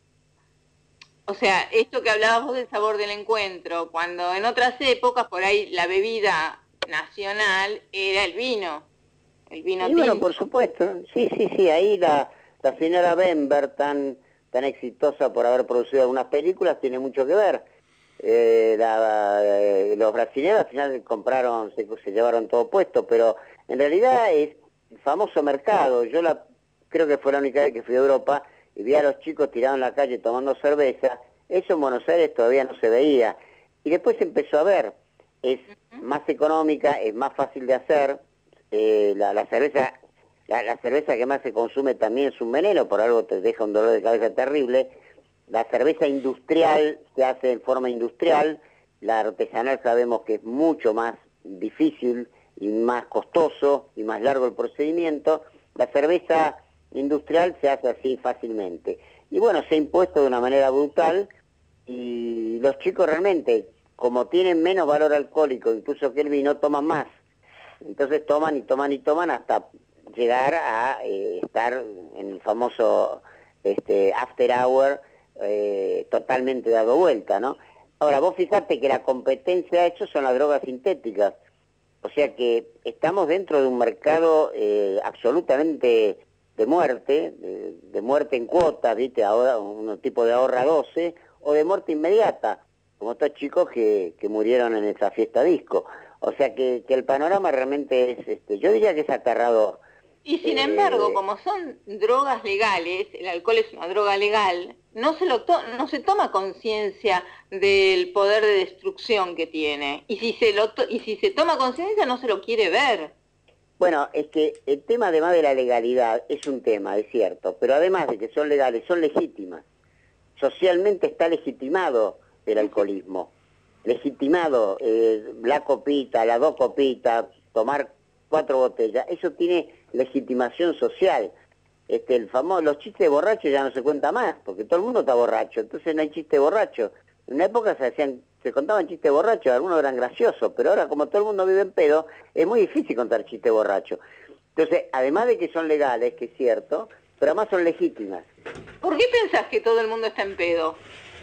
O sea, esto que hablabas vos del sabor del encuentro, cuando en otras épocas por ahí la bebida nacional era el vino, el vino tinto. Y bueno, por supuesto, sí, sí, sí, ahí la, la señora Bember, tan, tan exitosa por haber producido algunas películas, tiene mucho que ver. Eh, la, eh, los brasileños al final compraron, se, se llevaron todo puesto, pero en realidad es el famoso mercado. Yo la creo que fue la única vez que fui a Europa y vi a los chicos tirados en la calle tomando cerveza. Eso en Buenos Aires todavía no se veía, y después se empezó a ver. Es más económica, es más fácil de hacer. eh, la, la cerveza la, la cerveza que más se consume también es un veneno, por algo te deja un dolor de cabeza terrible. La cerveza industrial se hace en forma industrial, la artesanal sabemos que es mucho más difícil y más costoso y más largo el procedimiento. La cerveza industrial se hace así fácilmente. Y bueno, se ha impuesto de una manera brutal, y los chicos realmente, como tienen menos valor alcohólico incluso que el vino, toman más. Entonces toman y toman y toman hasta llegar a eh, estar en el famoso este, after hour, Eh, totalmente dado vuelta, ¿no? Ahora, vos fijate que la competencia de hecho son las drogas sintéticas, o sea que estamos dentro de un mercado eh, absolutamente de muerte, de, de muerte en cuotas, ¿viste? Ahora un tipo de ahorra doce, o de muerte inmediata, como estos chicos que, que murieron en esa fiesta disco. O sea que, que el panorama realmente es, este, yo diría que es aterrador. Y sin embargo, como son drogas legales, el alcohol es una droga legal, no se lo to no se toma conciencia del poder de destrucción que tiene. Y si se lo to y si se toma conciencia, no se lo quiere ver. Bueno, es que el tema además de la legalidad es un tema, es cierto, pero además de que son legales, son legítimas. Socialmente está legitimado el alcoholismo. Legitimado eh, la copita, las dos copitas, tomar cuatro botellas, eso tiene legitimación social. Este, el famoso, los chistes borrachos ya no se cuenta más, porque todo el mundo está borracho, entonces no hay chiste borracho. En una época se hacían, se contaban chistes borrachos, algunos eran graciosos, pero ahora como todo el mundo vive en pedo, es muy difícil contar chistes borrachos. Entonces, además de que son legales, que es cierto, pero además son legítimas. ¿Por qué pensás que todo el mundo está en pedo?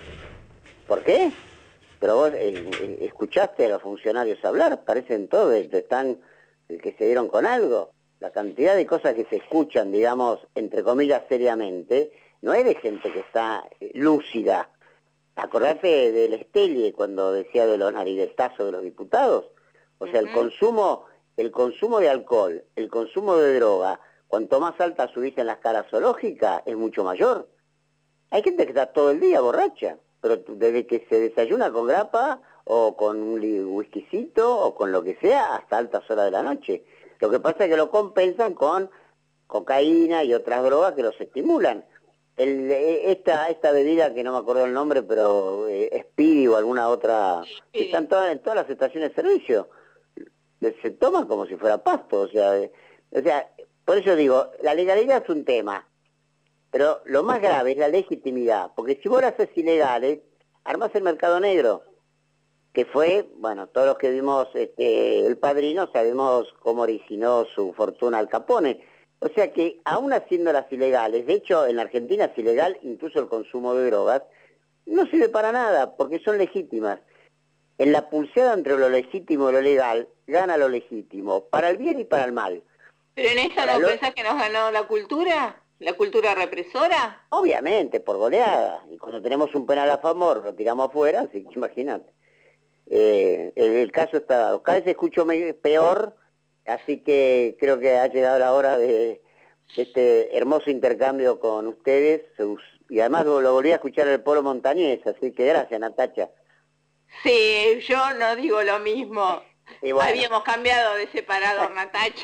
¿Por qué? Pero vos eh, eh, escuchaste a los funcionarios hablar, parecen todos, están que se dieron con algo. La cantidad de cosas que se escuchan, digamos, entre comillas, seriamente, no es de gente que está lúcida. Acordate del Estelle cuando decía de los naridetazos de los diputados. O sea, el consumo, el consumo de alcohol, el consumo de droga, cuanto más alta subís en la escala zoológica, es mucho mayor. Hay gente que está todo el día borracha, pero desde que se desayuna con grapa o con un whiskycito o con lo que sea hasta altas horas de la noche. Lo que pasa es que lo compensan con cocaína y otras drogas que los estimulan. El, esta esta bebida que no me acuerdo el nombre, pero eh, Speedy o alguna otra, que están todas en todas las estaciones de servicio, se toman como si fuera pasto. O sea, eh, o sea, por eso digo, la legalidad es un tema, pero lo más grave es la legitimidad, porque si vos lo haces ilegales, armás el mercado negro, que fue, bueno, todos los que vimos este, El Padrino sabemos cómo originó su fortuna Al Capone. O sea que, aún haciéndolas ilegales, de hecho en la Argentina es ilegal incluso el consumo de drogas, no sirve para nada, porque son legítimas. En la pulseada entre lo legítimo y lo legal, gana lo legítimo, para el bien y para el mal. ¿Pero en eso no lo... pensás que nos ganó la cultura? ¿La cultura represora? Obviamente, por goleada. Y cuando tenemos un penal a favor, lo tiramos afuera, así que imagínate. Eh, el, el caso está, cada vez escucho peor, así que creo que ha llegado la hora de este hermoso intercambio con ustedes, y además lo, lo volví a escuchar en el Polo Montañés, así que gracias, Natacha. Sí, yo no digo lo mismo. Bueno, habíamos cambiado de separador, Natacha.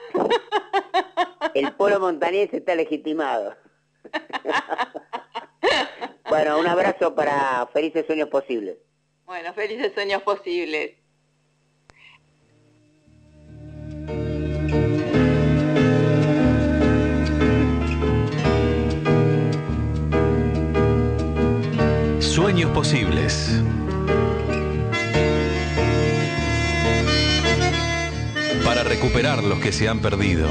El Polo Montañés está legitimado. Bueno, un abrazo para Felices Sueños Posibles. Bueno, felices sueños posibles. Sueños posibles. Para recuperar los que se han perdido.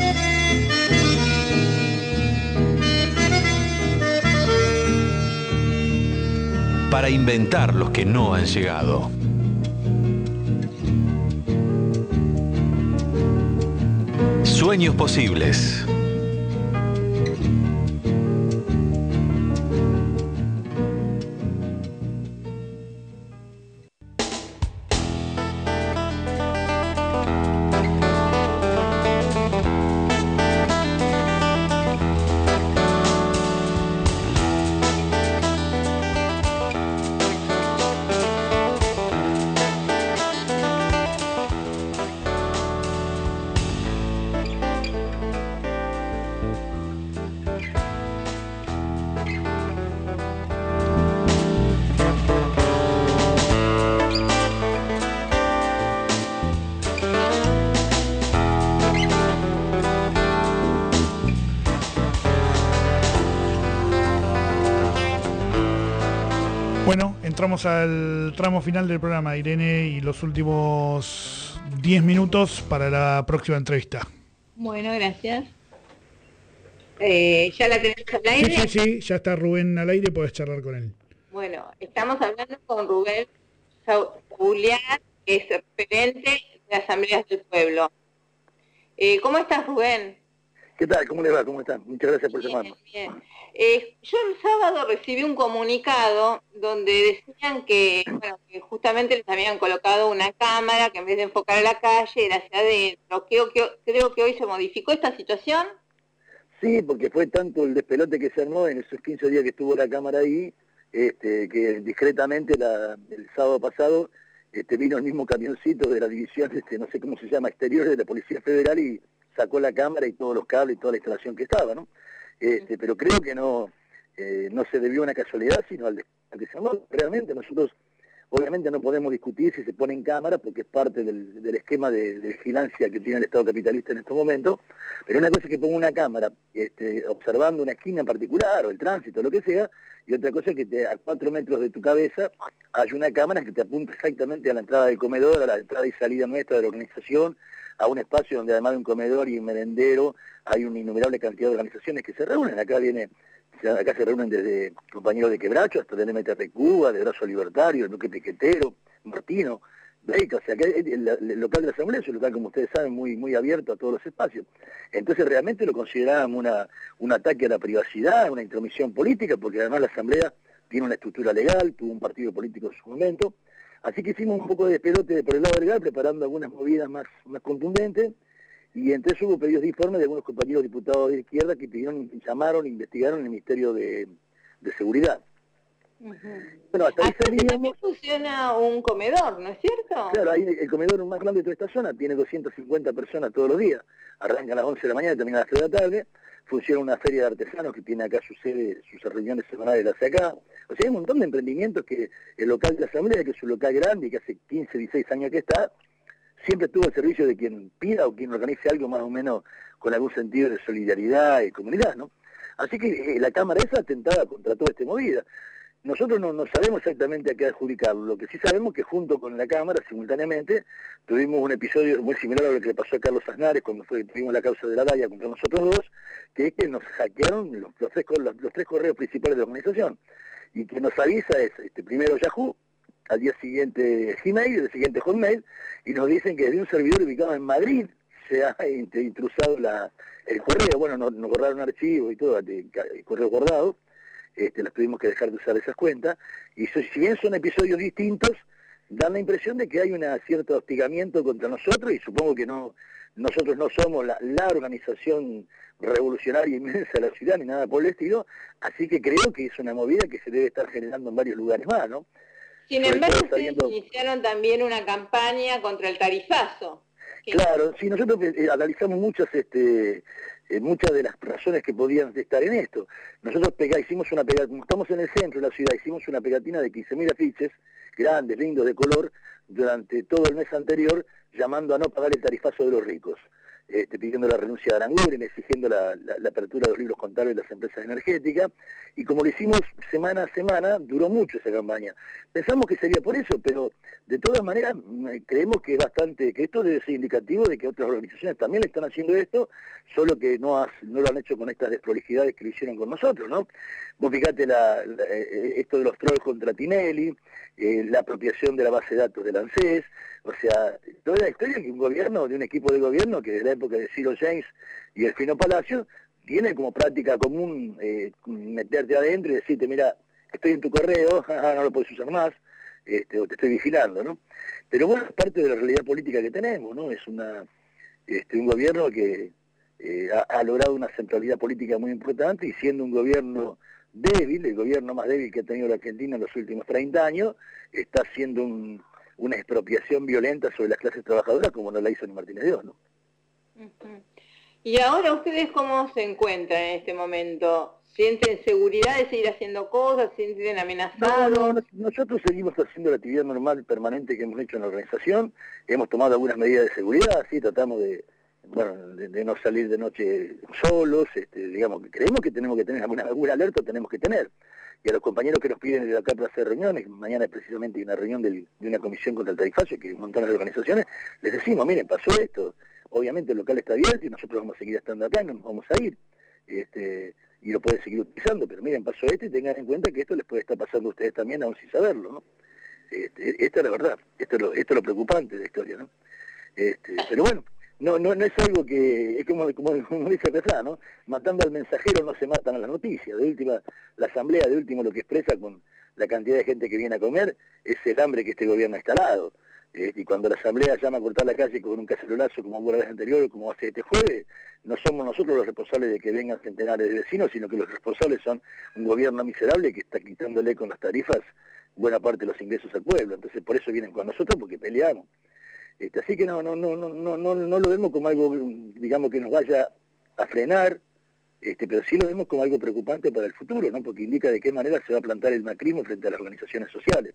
Para inventar los que no han llegado. Sueños posibles. Bueno, entramos al tramo final del programa, Irene, y los últimos diez minutos para la próxima entrevista. Bueno, gracias. Eh, ¿Ya la tenés al aire? Sí, sí, sí, ya está Rubén al aire, podés charlar con él. Bueno, estamos hablando con Rubén Julián, que es referente de las Asambleas del Pueblo. Eh, ¿Cómo estás, Rubén? ¿Qué tal? ¿Cómo le va? ¿Cómo están? Muchas gracias por llamarnos. Bien, bien. Eh, yo el sábado recibí un comunicado donde decían que, bueno, que justamente les habían colocado una cámara que en vez de enfocar a la calle era hacia adentro. Creo que, creo que hoy se modificó esta situación. Sí, porque fue tanto el despelote que se armó en esos quince días que estuvo la cámara ahí, este, que discretamente la, el sábado pasado este, vino el mismo camioncito de la división, este, no sé cómo se llama, exterior de la Policía Federal y sacó la cámara y todos los cables y toda la instalación que estaba, ¿no? Este, pero creo que no eh, no se debió a una casualidad, sino al que se armó. Realmente nosotros, obviamente no podemos discutir si se pone en cámara, porque es parte del, del esquema de, de vigilancia que tiene el Estado capitalista en estos momentos, pero una cosa es que ponga una cámara este, observando una esquina en particular, o el tránsito, lo que sea, y otra cosa es que te, a cuatro metros de tu cabeza hay una cámara que te apunta exactamente a la entrada del comedor, a la entrada y salida nuestra de la organización, a un espacio donde además de un comedor y un merendero hay una innumerable cantidad de organizaciones que se reúnen. Acá viene, acá se reúnen desde compañeros de Quebracho hasta del M T P Cuba, de Brazo Libertario, el Bloque Piquetero, Martino, Breica. O sea, que el, el, el local de la Asamblea es un local, como ustedes saben, muy muy abierto a todos los espacios. Entonces realmente lo considerábamos una, un ataque a la privacidad, una intromisión política, porque además la Asamblea tiene una estructura legal, tuvo un partido político en su momento. Así que hicimos un poco de pelote por el lado legal, preparando algunas movidas más, más contundentes, y entre eso hubo pedidos de informe de algunos compañeros diputados de izquierda que pidieron, llamaron, investigaron el Ministerio de, de Seguridad. Uh-huh. Bueno, hasta ahí salíamos... También funciona un comedor, ¿no es cierto? Claro, ahí el comedor más grande de toda esta zona tiene doscientas cincuenta personas todos los días. Arranca a las once de la mañana y termina a las tres de la tarde. Funciona una feria de artesanos que tiene acá su sede, sus reuniones semanales las hace acá. O sea, hay un montón de emprendimientos que el local de la Asamblea, que es un local grande y que hace quince, dieciséis años que está, siempre estuvo al servicio de quien pida o quien organice algo más o menos con algún sentido de solidaridad y comunidad, ¿no? Así que eh, la Cámara esa atentaba contra toda esta movida. Nosotros no, no sabemos exactamente a qué adjudicarlo, lo que sí sabemos que junto con la Cámara, simultáneamente, tuvimos un episodio muy similar a lo que le pasó a Carlos Aznares cuando fue, tuvimos la causa de la Daya contra nosotros dos, que es que nos hackearon los, los, tres, los, los tres correos principales de la organización, y que nos avisa es, este, primero Yahoo, al día siguiente Gmail, al siguiente Hotmail, y nos dicen que desde un servidor ubicado en Madrid se ha intrusado la, el correo, bueno, nos, nos borraron archivos y todo, el correo guardado. Este, las tuvimos que dejar de usar esas cuentas, y so, si bien son episodios distintos, dan la impresión de que hay un cierto hostigamiento contra nosotros, y supongo que no nosotros no somos la, la organización revolucionaria inmensa de la ciudad, ni nada por el estilo, así que creo que es una movida que se debe estar generando en varios lugares más, ¿no? Sin embargo, ustedes sabiendo... iniciaron también una campaña contra el tarifazo. Claro, sí, nosotros eh, analizamos muchas... este Eh, muchas de las razones que podían estar en esto. Nosotros pega, hicimos una pegatina, como estamos en el centro de la ciudad, hicimos una pegatina de quince mil afiches, grandes, lindos, de color, durante todo el mes anterior, llamando a no pagar el tarifazo de los ricos, este, pidiendo la renuncia de Aranguren, exigiendo la, la, la apertura de los libros contables de las empresas energéticas, y como lo hicimos semana a semana, duró mucho esa campaña. Pensamos que sería por eso, pero de todas maneras creemos que es bastante, que esto debe ser indicativo de que otras organizaciones también le están haciendo esto, solo que no, has, no lo han hecho con estas desprolijidades que lo hicieron con nosotros, ¿no? Vos fijate la, la, esto de los trolls contra Tinelli, eh, la apropiación de la base de datos del ANSES, o sea, toda la historia que un gobierno, de un equipo de gobierno que desde la época de Ciro James y el Fino Palacio, tiene como práctica común eh, meterte adentro y decirte, mira, estoy en tu correo, no lo puedes usar más, este, o te estoy vigilando, ¿no? Pero bueno, es parte de la realidad política que tenemos, ¿no? Es una este, un gobierno que eh, ha, ha logrado una centralidad política muy importante, y siendo un gobierno débil, el gobierno más débil que ha tenido la Argentina en los últimos treinta años, está haciendo un, una expropiación violenta sobre las clases trabajadoras como no la hizo ni Martínez de Oz, ¿no? Uh-huh. ¿Y ahora ustedes cómo se encuentran en este momento? ¿Sienten seguridad de seguir haciendo cosas? ¿Sienten amenazados? No, no, nosotros seguimos haciendo la actividad normal permanente que hemos hecho en la organización. Hemos tomado algunas medidas de seguridad, sí, tratamos de, bueno, de, de no salir de noche solos, este, digamos que creemos que tenemos que tener alguna, alguna alerta, tenemos que tener. Y a los compañeros que nos piden de acá para hacer reuniones, mañana es precisamente una reunión del, de una comisión contra el tarifazo, que un montón de organizaciones, les decimos, miren, pasó esto, obviamente el local está abierto y nosotros vamos a seguir estando acá, no nos vamos a ir, este, y lo pueden seguir utilizando, pero miren, pasó esto y tengan en cuenta que esto les puede estar pasando a ustedes también, aún sin saberlo, ¿no? Este, esta es la verdad, esto es lo, esto es lo preocupante de la historia, ¿no? Este, pero bueno, no, no, no es algo que, es como, como, como dice el refrán, ¿no? Matando al mensajero no se matan a las noticias. De última, la asamblea de último lo que expresa con la cantidad de gente que viene a comer es el hambre que este gobierno ha instalado. Eh, y cuando la asamblea llama a cortar la calle con un cacerolazo como hubo la vez anterior o como hace este jueves, no somos nosotros los responsables de que vengan centenares de vecinos, sino que los responsables son un gobierno miserable que está quitándole con las tarifas buena parte de los ingresos al pueblo. Entonces por eso vienen con nosotros, porque peleamos. Este, así que no, no, no, no, no, no, no lo vemos como algo, digamos, que nos vaya a frenar, este, pero sí lo vemos como algo preocupante para el futuro, ¿no? Porque indica de qué manera se va a plantar el macrismo frente a las organizaciones sociales.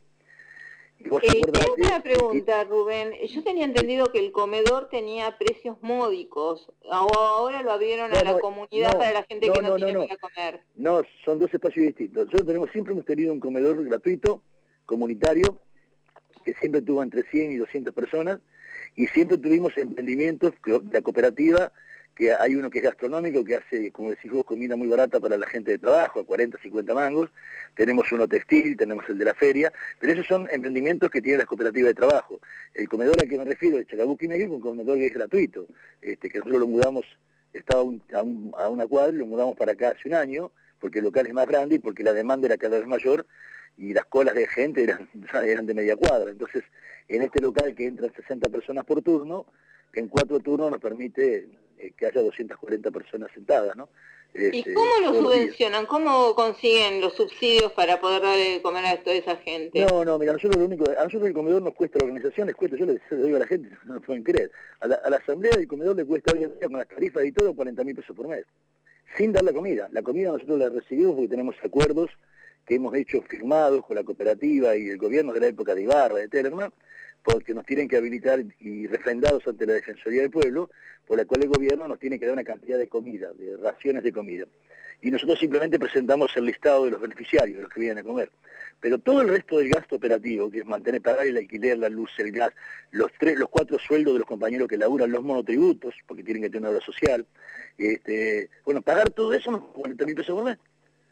Y vos eh, tengo una pregunta, Rubén. Yo tenía entendido que el comedor tenía precios módicos, o ahora lo abrieron no, a la no, comunidad no, para la gente no, que no, no tiene no, para comer. No, son dos espacios distintos. Nosotros tenemos, siempre hemos tenido un comedor gratuito, comunitario, que siempre tuvo entre cien y doscientas personas, y siempre tuvimos emprendimientos de la cooperativa, que hay uno que es gastronómico, que hace, como decís vos, comida muy barata para la gente de trabajo, a cuarenta, cincuenta mangos, tenemos uno textil, tenemos el de la feria, pero esos son emprendimientos que tienen las cooperativas de trabajo. El comedor al que me refiero, el Chacabuco y Meguil, un comedor que es gratuito, este, que nosotros lo mudamos, estaba un, a, un, a una cuadra, lo mudamos para acá hace un año, porque el local es más grande y porque la demanda era cada vez mayor, y las colas de gente eran, eran de media cuadra. Entonces, en este local que entran sesenta personas por turno, en cuatro turnos nos permite eh, que haya doscientas cuarenta personas sentadas, ¿no? ¿Y Este, cómo lo todos los días. subvencionan? ¿Cómo consiguen los subsidios para poder darle de comer a toda esa gente? No, no, mira, nosotros lo único, a nosotros el comedor nos cuesta, la organización les cuesta, yo les se lo digo a la gente, no lo pueden creer, a la, a la asamblea del comedor le cuesta hoy en día con las tarifas y todo cuarenta mil pesos por mes, sin dar la comida. La comida nosotros la recibimos porque tenemos acuerdos que hemos hecho firmados con la cooperativa y el gobierno de la época de Ibarra, de Tellerman, porque nos tienen que habilitar y refrendados ante la Defensoría del Pueblo, por la cual el gobierno nos tiene que dar una cantidad de comida, de raciones de comida. Y nosotros simplemente presentamos el listado de los beneficiarios, de los que vienen a comer. Pero todo el resto del gasto operativo, que es mantener, pagar el alquiler, la luz, el gas, los tres, los cuatro sueldos de los compañeros que laburan, los monotributos, porque tienen que tener una obra social, este, bueno, pagar todo eso nos cuarenta mil pesos por mes.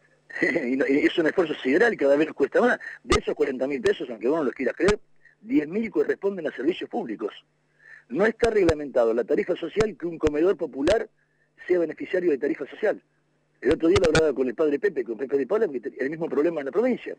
y, no, y es un esfuerzo sideral, cada vez nos cuesta más. De esos cuarenta mil pesos, aunque vos no los quieras creer, diez mil corresponden a servicios públicos. No está reglamentado la tarifa social que un comedor popular sea beneficiario de tarifa social. El otro día lo hablaba con el padre Pepe, con Pepe de Paula, porque tiene el mismo problema en la provincia.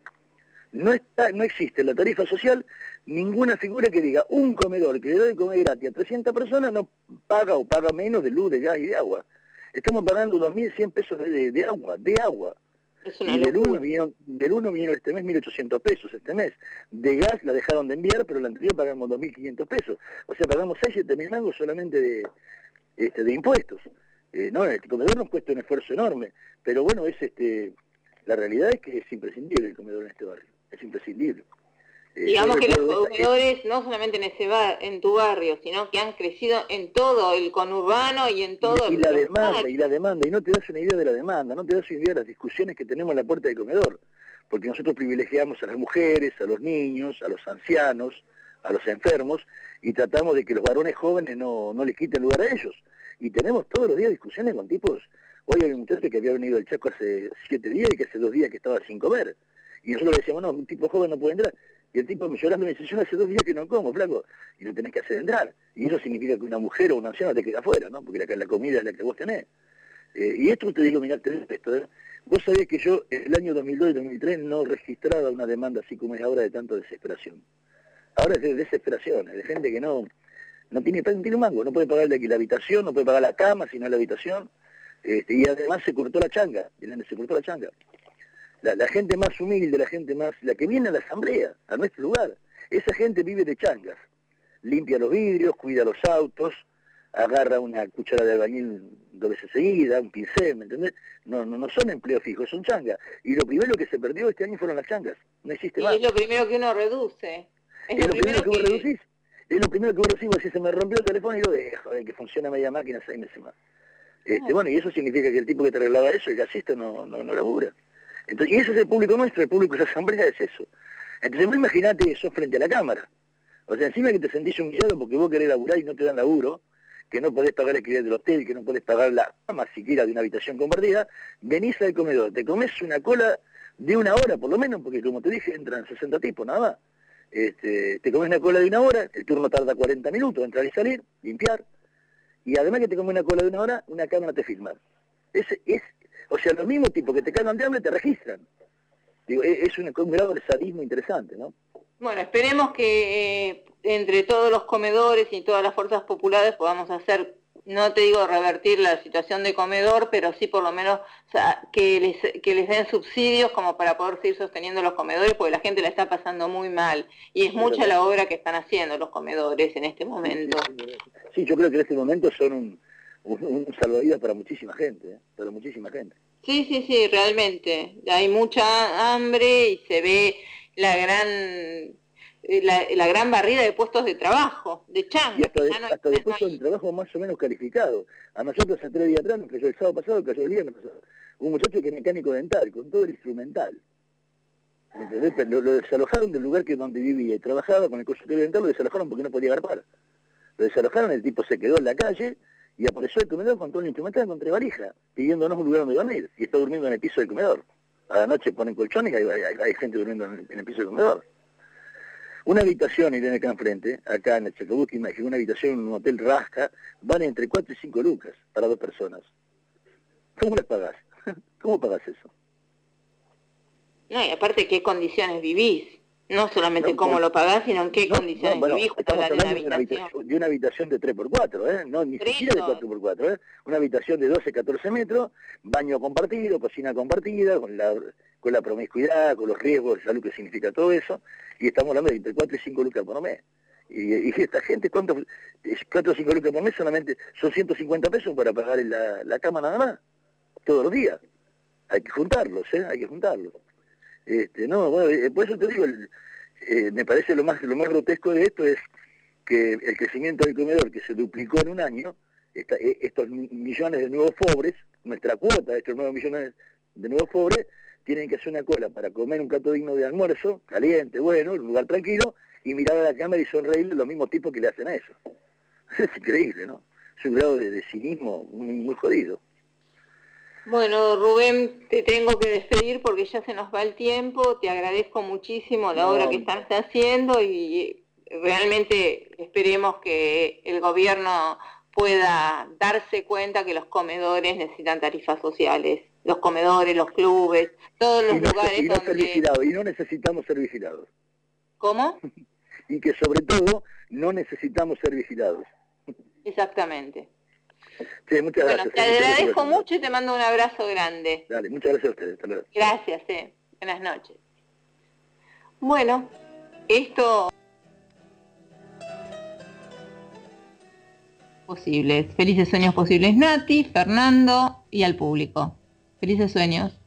No está, no existe en la tarifa social ninguna figura que diga un comedor que le da de comer gratis a trescientas personas no paga o paga menos de luz, de gas y de agua. Estamos pagando dos mil cien pesos de, de, de agua, de agua. Es una y del locura. uno, vinieron, del uno vinieron este mes mil ochocientos pesos este mes. De gas la dejaron de enviar, pero la anterior pagamos dos mil quinientos pesos. O sea, pagamos seis, siete mil mangos solamente de, este, de impuestos. Eh, no, el comedor nos cuesta un esfuerzo enorme, pero bueno, es este, la realidad es que es imprescindible el comedor en este barrio, es imprescindible. Eh, Digamos que los recuerdo- comedores, no solamente en ese bar, en tu barrio, sino que han crecido en todo el conurbano y en todo y, y el... la demanda, y la demanda, y no te das una idea de la demanda, no te das una idea de las discusiones que tenemos en la puerta del comedor, porque nosotros privilegiamos a las mujeres, a los niños, a los ancianos, a los enfermos, y tratamos de que los varones jóvenes no, no les quiten lugar a ellos. Y tenemos todos los días discusiones con tipos. Hoy hay un muchacho que había venido del Chaco hace siete días y que hace dos días que estaba sin comer. Y nosotros le decíamos, no, un tipo joven no puede entrar. Y el tipo me llorando me dice, yo hace dos días que no como, flaco, y lo tenés que hacer entrar. Y eso significa que una mujer o una anciana te queda afuera, ¿no? Porque la, la comida es la que vos tenés. Eh, y esto te digo, mirá, tenés esto, ¿eh? Vos sabés que yo en el año dos mil dos y dos mil tres no registraba una demanda así como es ahora de tanta desesperación. Ahora es de desesperación, es de gente que no... No tiene, no tiene un mango, no puede pagar de aquí la habitación, no puede pagar la cama, sino la habitación, este, y además se cortó la changa, se cortó la changa. La, la gente más humilde, la gente más, la que viene a la asamblea, a nuestro lugar, esa gente vive de changas, limpia los vidrios, cuida los autos, agarra una cuchara de albañil dos veces seguida, un pincel, ¿me entendés? No, no, no son empleos fijos, son changas. Y lo primero que se perdió este año fueron las changas, no existe Y más. es lo primero que uno reduce. Es, Es lo primero que vos que... reducís. Es lo primero que vos recibís, si se me rompió el teléfono y lo dejo, de que funciona media máquina seis meses más. Este, bueno, y eso significa que el tipo que te arreglaba eso, el gasista, no, no, no labura. Entonces, y ese es el público nuestro, el público de esa asamblea es eso. Entonces, vos imaginate eso frente a la Cámara. O sea, encima que te sentís humillado porque vos querés laburar y no te dan laburo, que no podés pagar el alquiler del hotel, que no podés pagar la cama siquiera de una habitación compartida, venís al comedor, te comés una cola de una hora por lo menos, porque como te dije, entran sesenta tipos, nada más. Este, te comes una cola de una hora, el turno tarda cuarenta minutos, entrar y salir, limpiar, y además que te comes una cola de una hora, una cámara te filma. Es, es, o sea, los mismos tipos que te cagan de hambre te registran. Digo, es, es un, un grado de sadismo interesante, ¿no? Bueno, esperemos que eh, entre todos los comedores y todas las fuerzas populares podamos hacer, no te digo revertir la situación de comedor, pero sí por lo menos o sea, que, les, que les den subsidios como para poder seguir sosteniendo los comedores, porque la gente la está pasando muy mal. Y es mucha la obra que están haciendo los comedores en este momento. Sí, yo creo que en este momento son un, un, un salvavidas para muchísima gente, ¿eh? Para muchísima gente. Sí, sí, sí, realmente. Hay mucha hambre y se ve la gran la, la gran barrida de puestos de trabajo, de changas. Y hasta de, no, hasta de no puestos de trabajo más o menos calificados. A nosotros hace tres días atrás nos cayó el sábado pasado, cayó el viernes pasado. Un muchacho que es mecánico dental, con todo el instrumental. ¿Entendés? Pero lo, lo desalojaron del lugar que donde vivía y trabajaba con el consultorio dental, lo desalojaron porque no podía garpar. Lo desalojaron, el tipo se quedó en la calle y apareció el comedor con todo el instrumental con tres valijas, pidiéndonos un lugar donde dormir. Y está durmiendo en el piso del comedor. A la noche ponen colchones y hay, hay, hay gente durmiendo en el, en el piso del comedor. Una habitación, Irene, acá enfrente, acá en el Chacabuco, imagínate, una habitación en un hotel Rasca, vale entre cuatro y cinco lucas para dos personas. ¿Cómo las pagás? ¿Cómo pagás eso? No, y aparte, ¿qué condiciones vivís? No solamente No, cómo por- lo pagás, sino en qué No, condiciones no, bueno, vivís, justo estamos hablar de una hablando de una habitación. habitación, de una habitación de tres por cuatro, ¿eh? No, ni Por siquiera de eso. cuatro por cuatro, ¿eh? Una habitación de doce, catorce metros, baño compartido, cocina compartida, con la, con la promiscuidad, con los riesgos de salud que significa todo eso, y estamos hablando de entre cuatro y cinco lucas por mes. Y, y esta gente, ¿cuánto? cuatro o cinco lucas por mes solamente son ciento cincuenta pesos para pagar la, la cama nada más, todos los días. Hay que juntarlos, ¿eh? Hay que juntarlos. Este, no, bueno, eh, por eso te digo, el, eh, me parece lo más lo más grotesco de esto es que el crecimiento del comedor, que se duplicó en un año, esta, eh, estos mi- millones de nuevos pobres, nuestra cuota de estos nuevos millones de nuevos pobres, tienen que hacer una cola para comer un plato digno de almuerzo, caliente, bueno, en un lugar tranquilo, y mirar a la cámara y sonreírle los mismos tipos que le hacen a eso. Es increíble, ¿no? Es un grado de, de cinismo muy, muy jodido. Bueno, Rubén, te tengo que despedir porque ya se nos va el tiempo. Te agradezco muchísimo la No. obra que están haciendo y realmente esperemos que el gobierno pueda darse cuenta que los comedores necesitan tarifas sociales. Los comedores, los clubes, todos los Y no, lugares y no ser donde... vigilados, y no necesitamos ser vigilados. ¿Cómo? Y que sobre todo no necesitamos ser vigilados. Exactamente. Sí, muchas Bueno, gracias. te eh, muchas gracias. agradezco mucho y te mando un abrazo grande. Dale, muchas gracias a ustedes. Hasta luego. Gracias, eh. Buenas noches. Bueno, esto... Posibles. Felices sueños posibles, Nati, Fernando y al público. Felices sueños.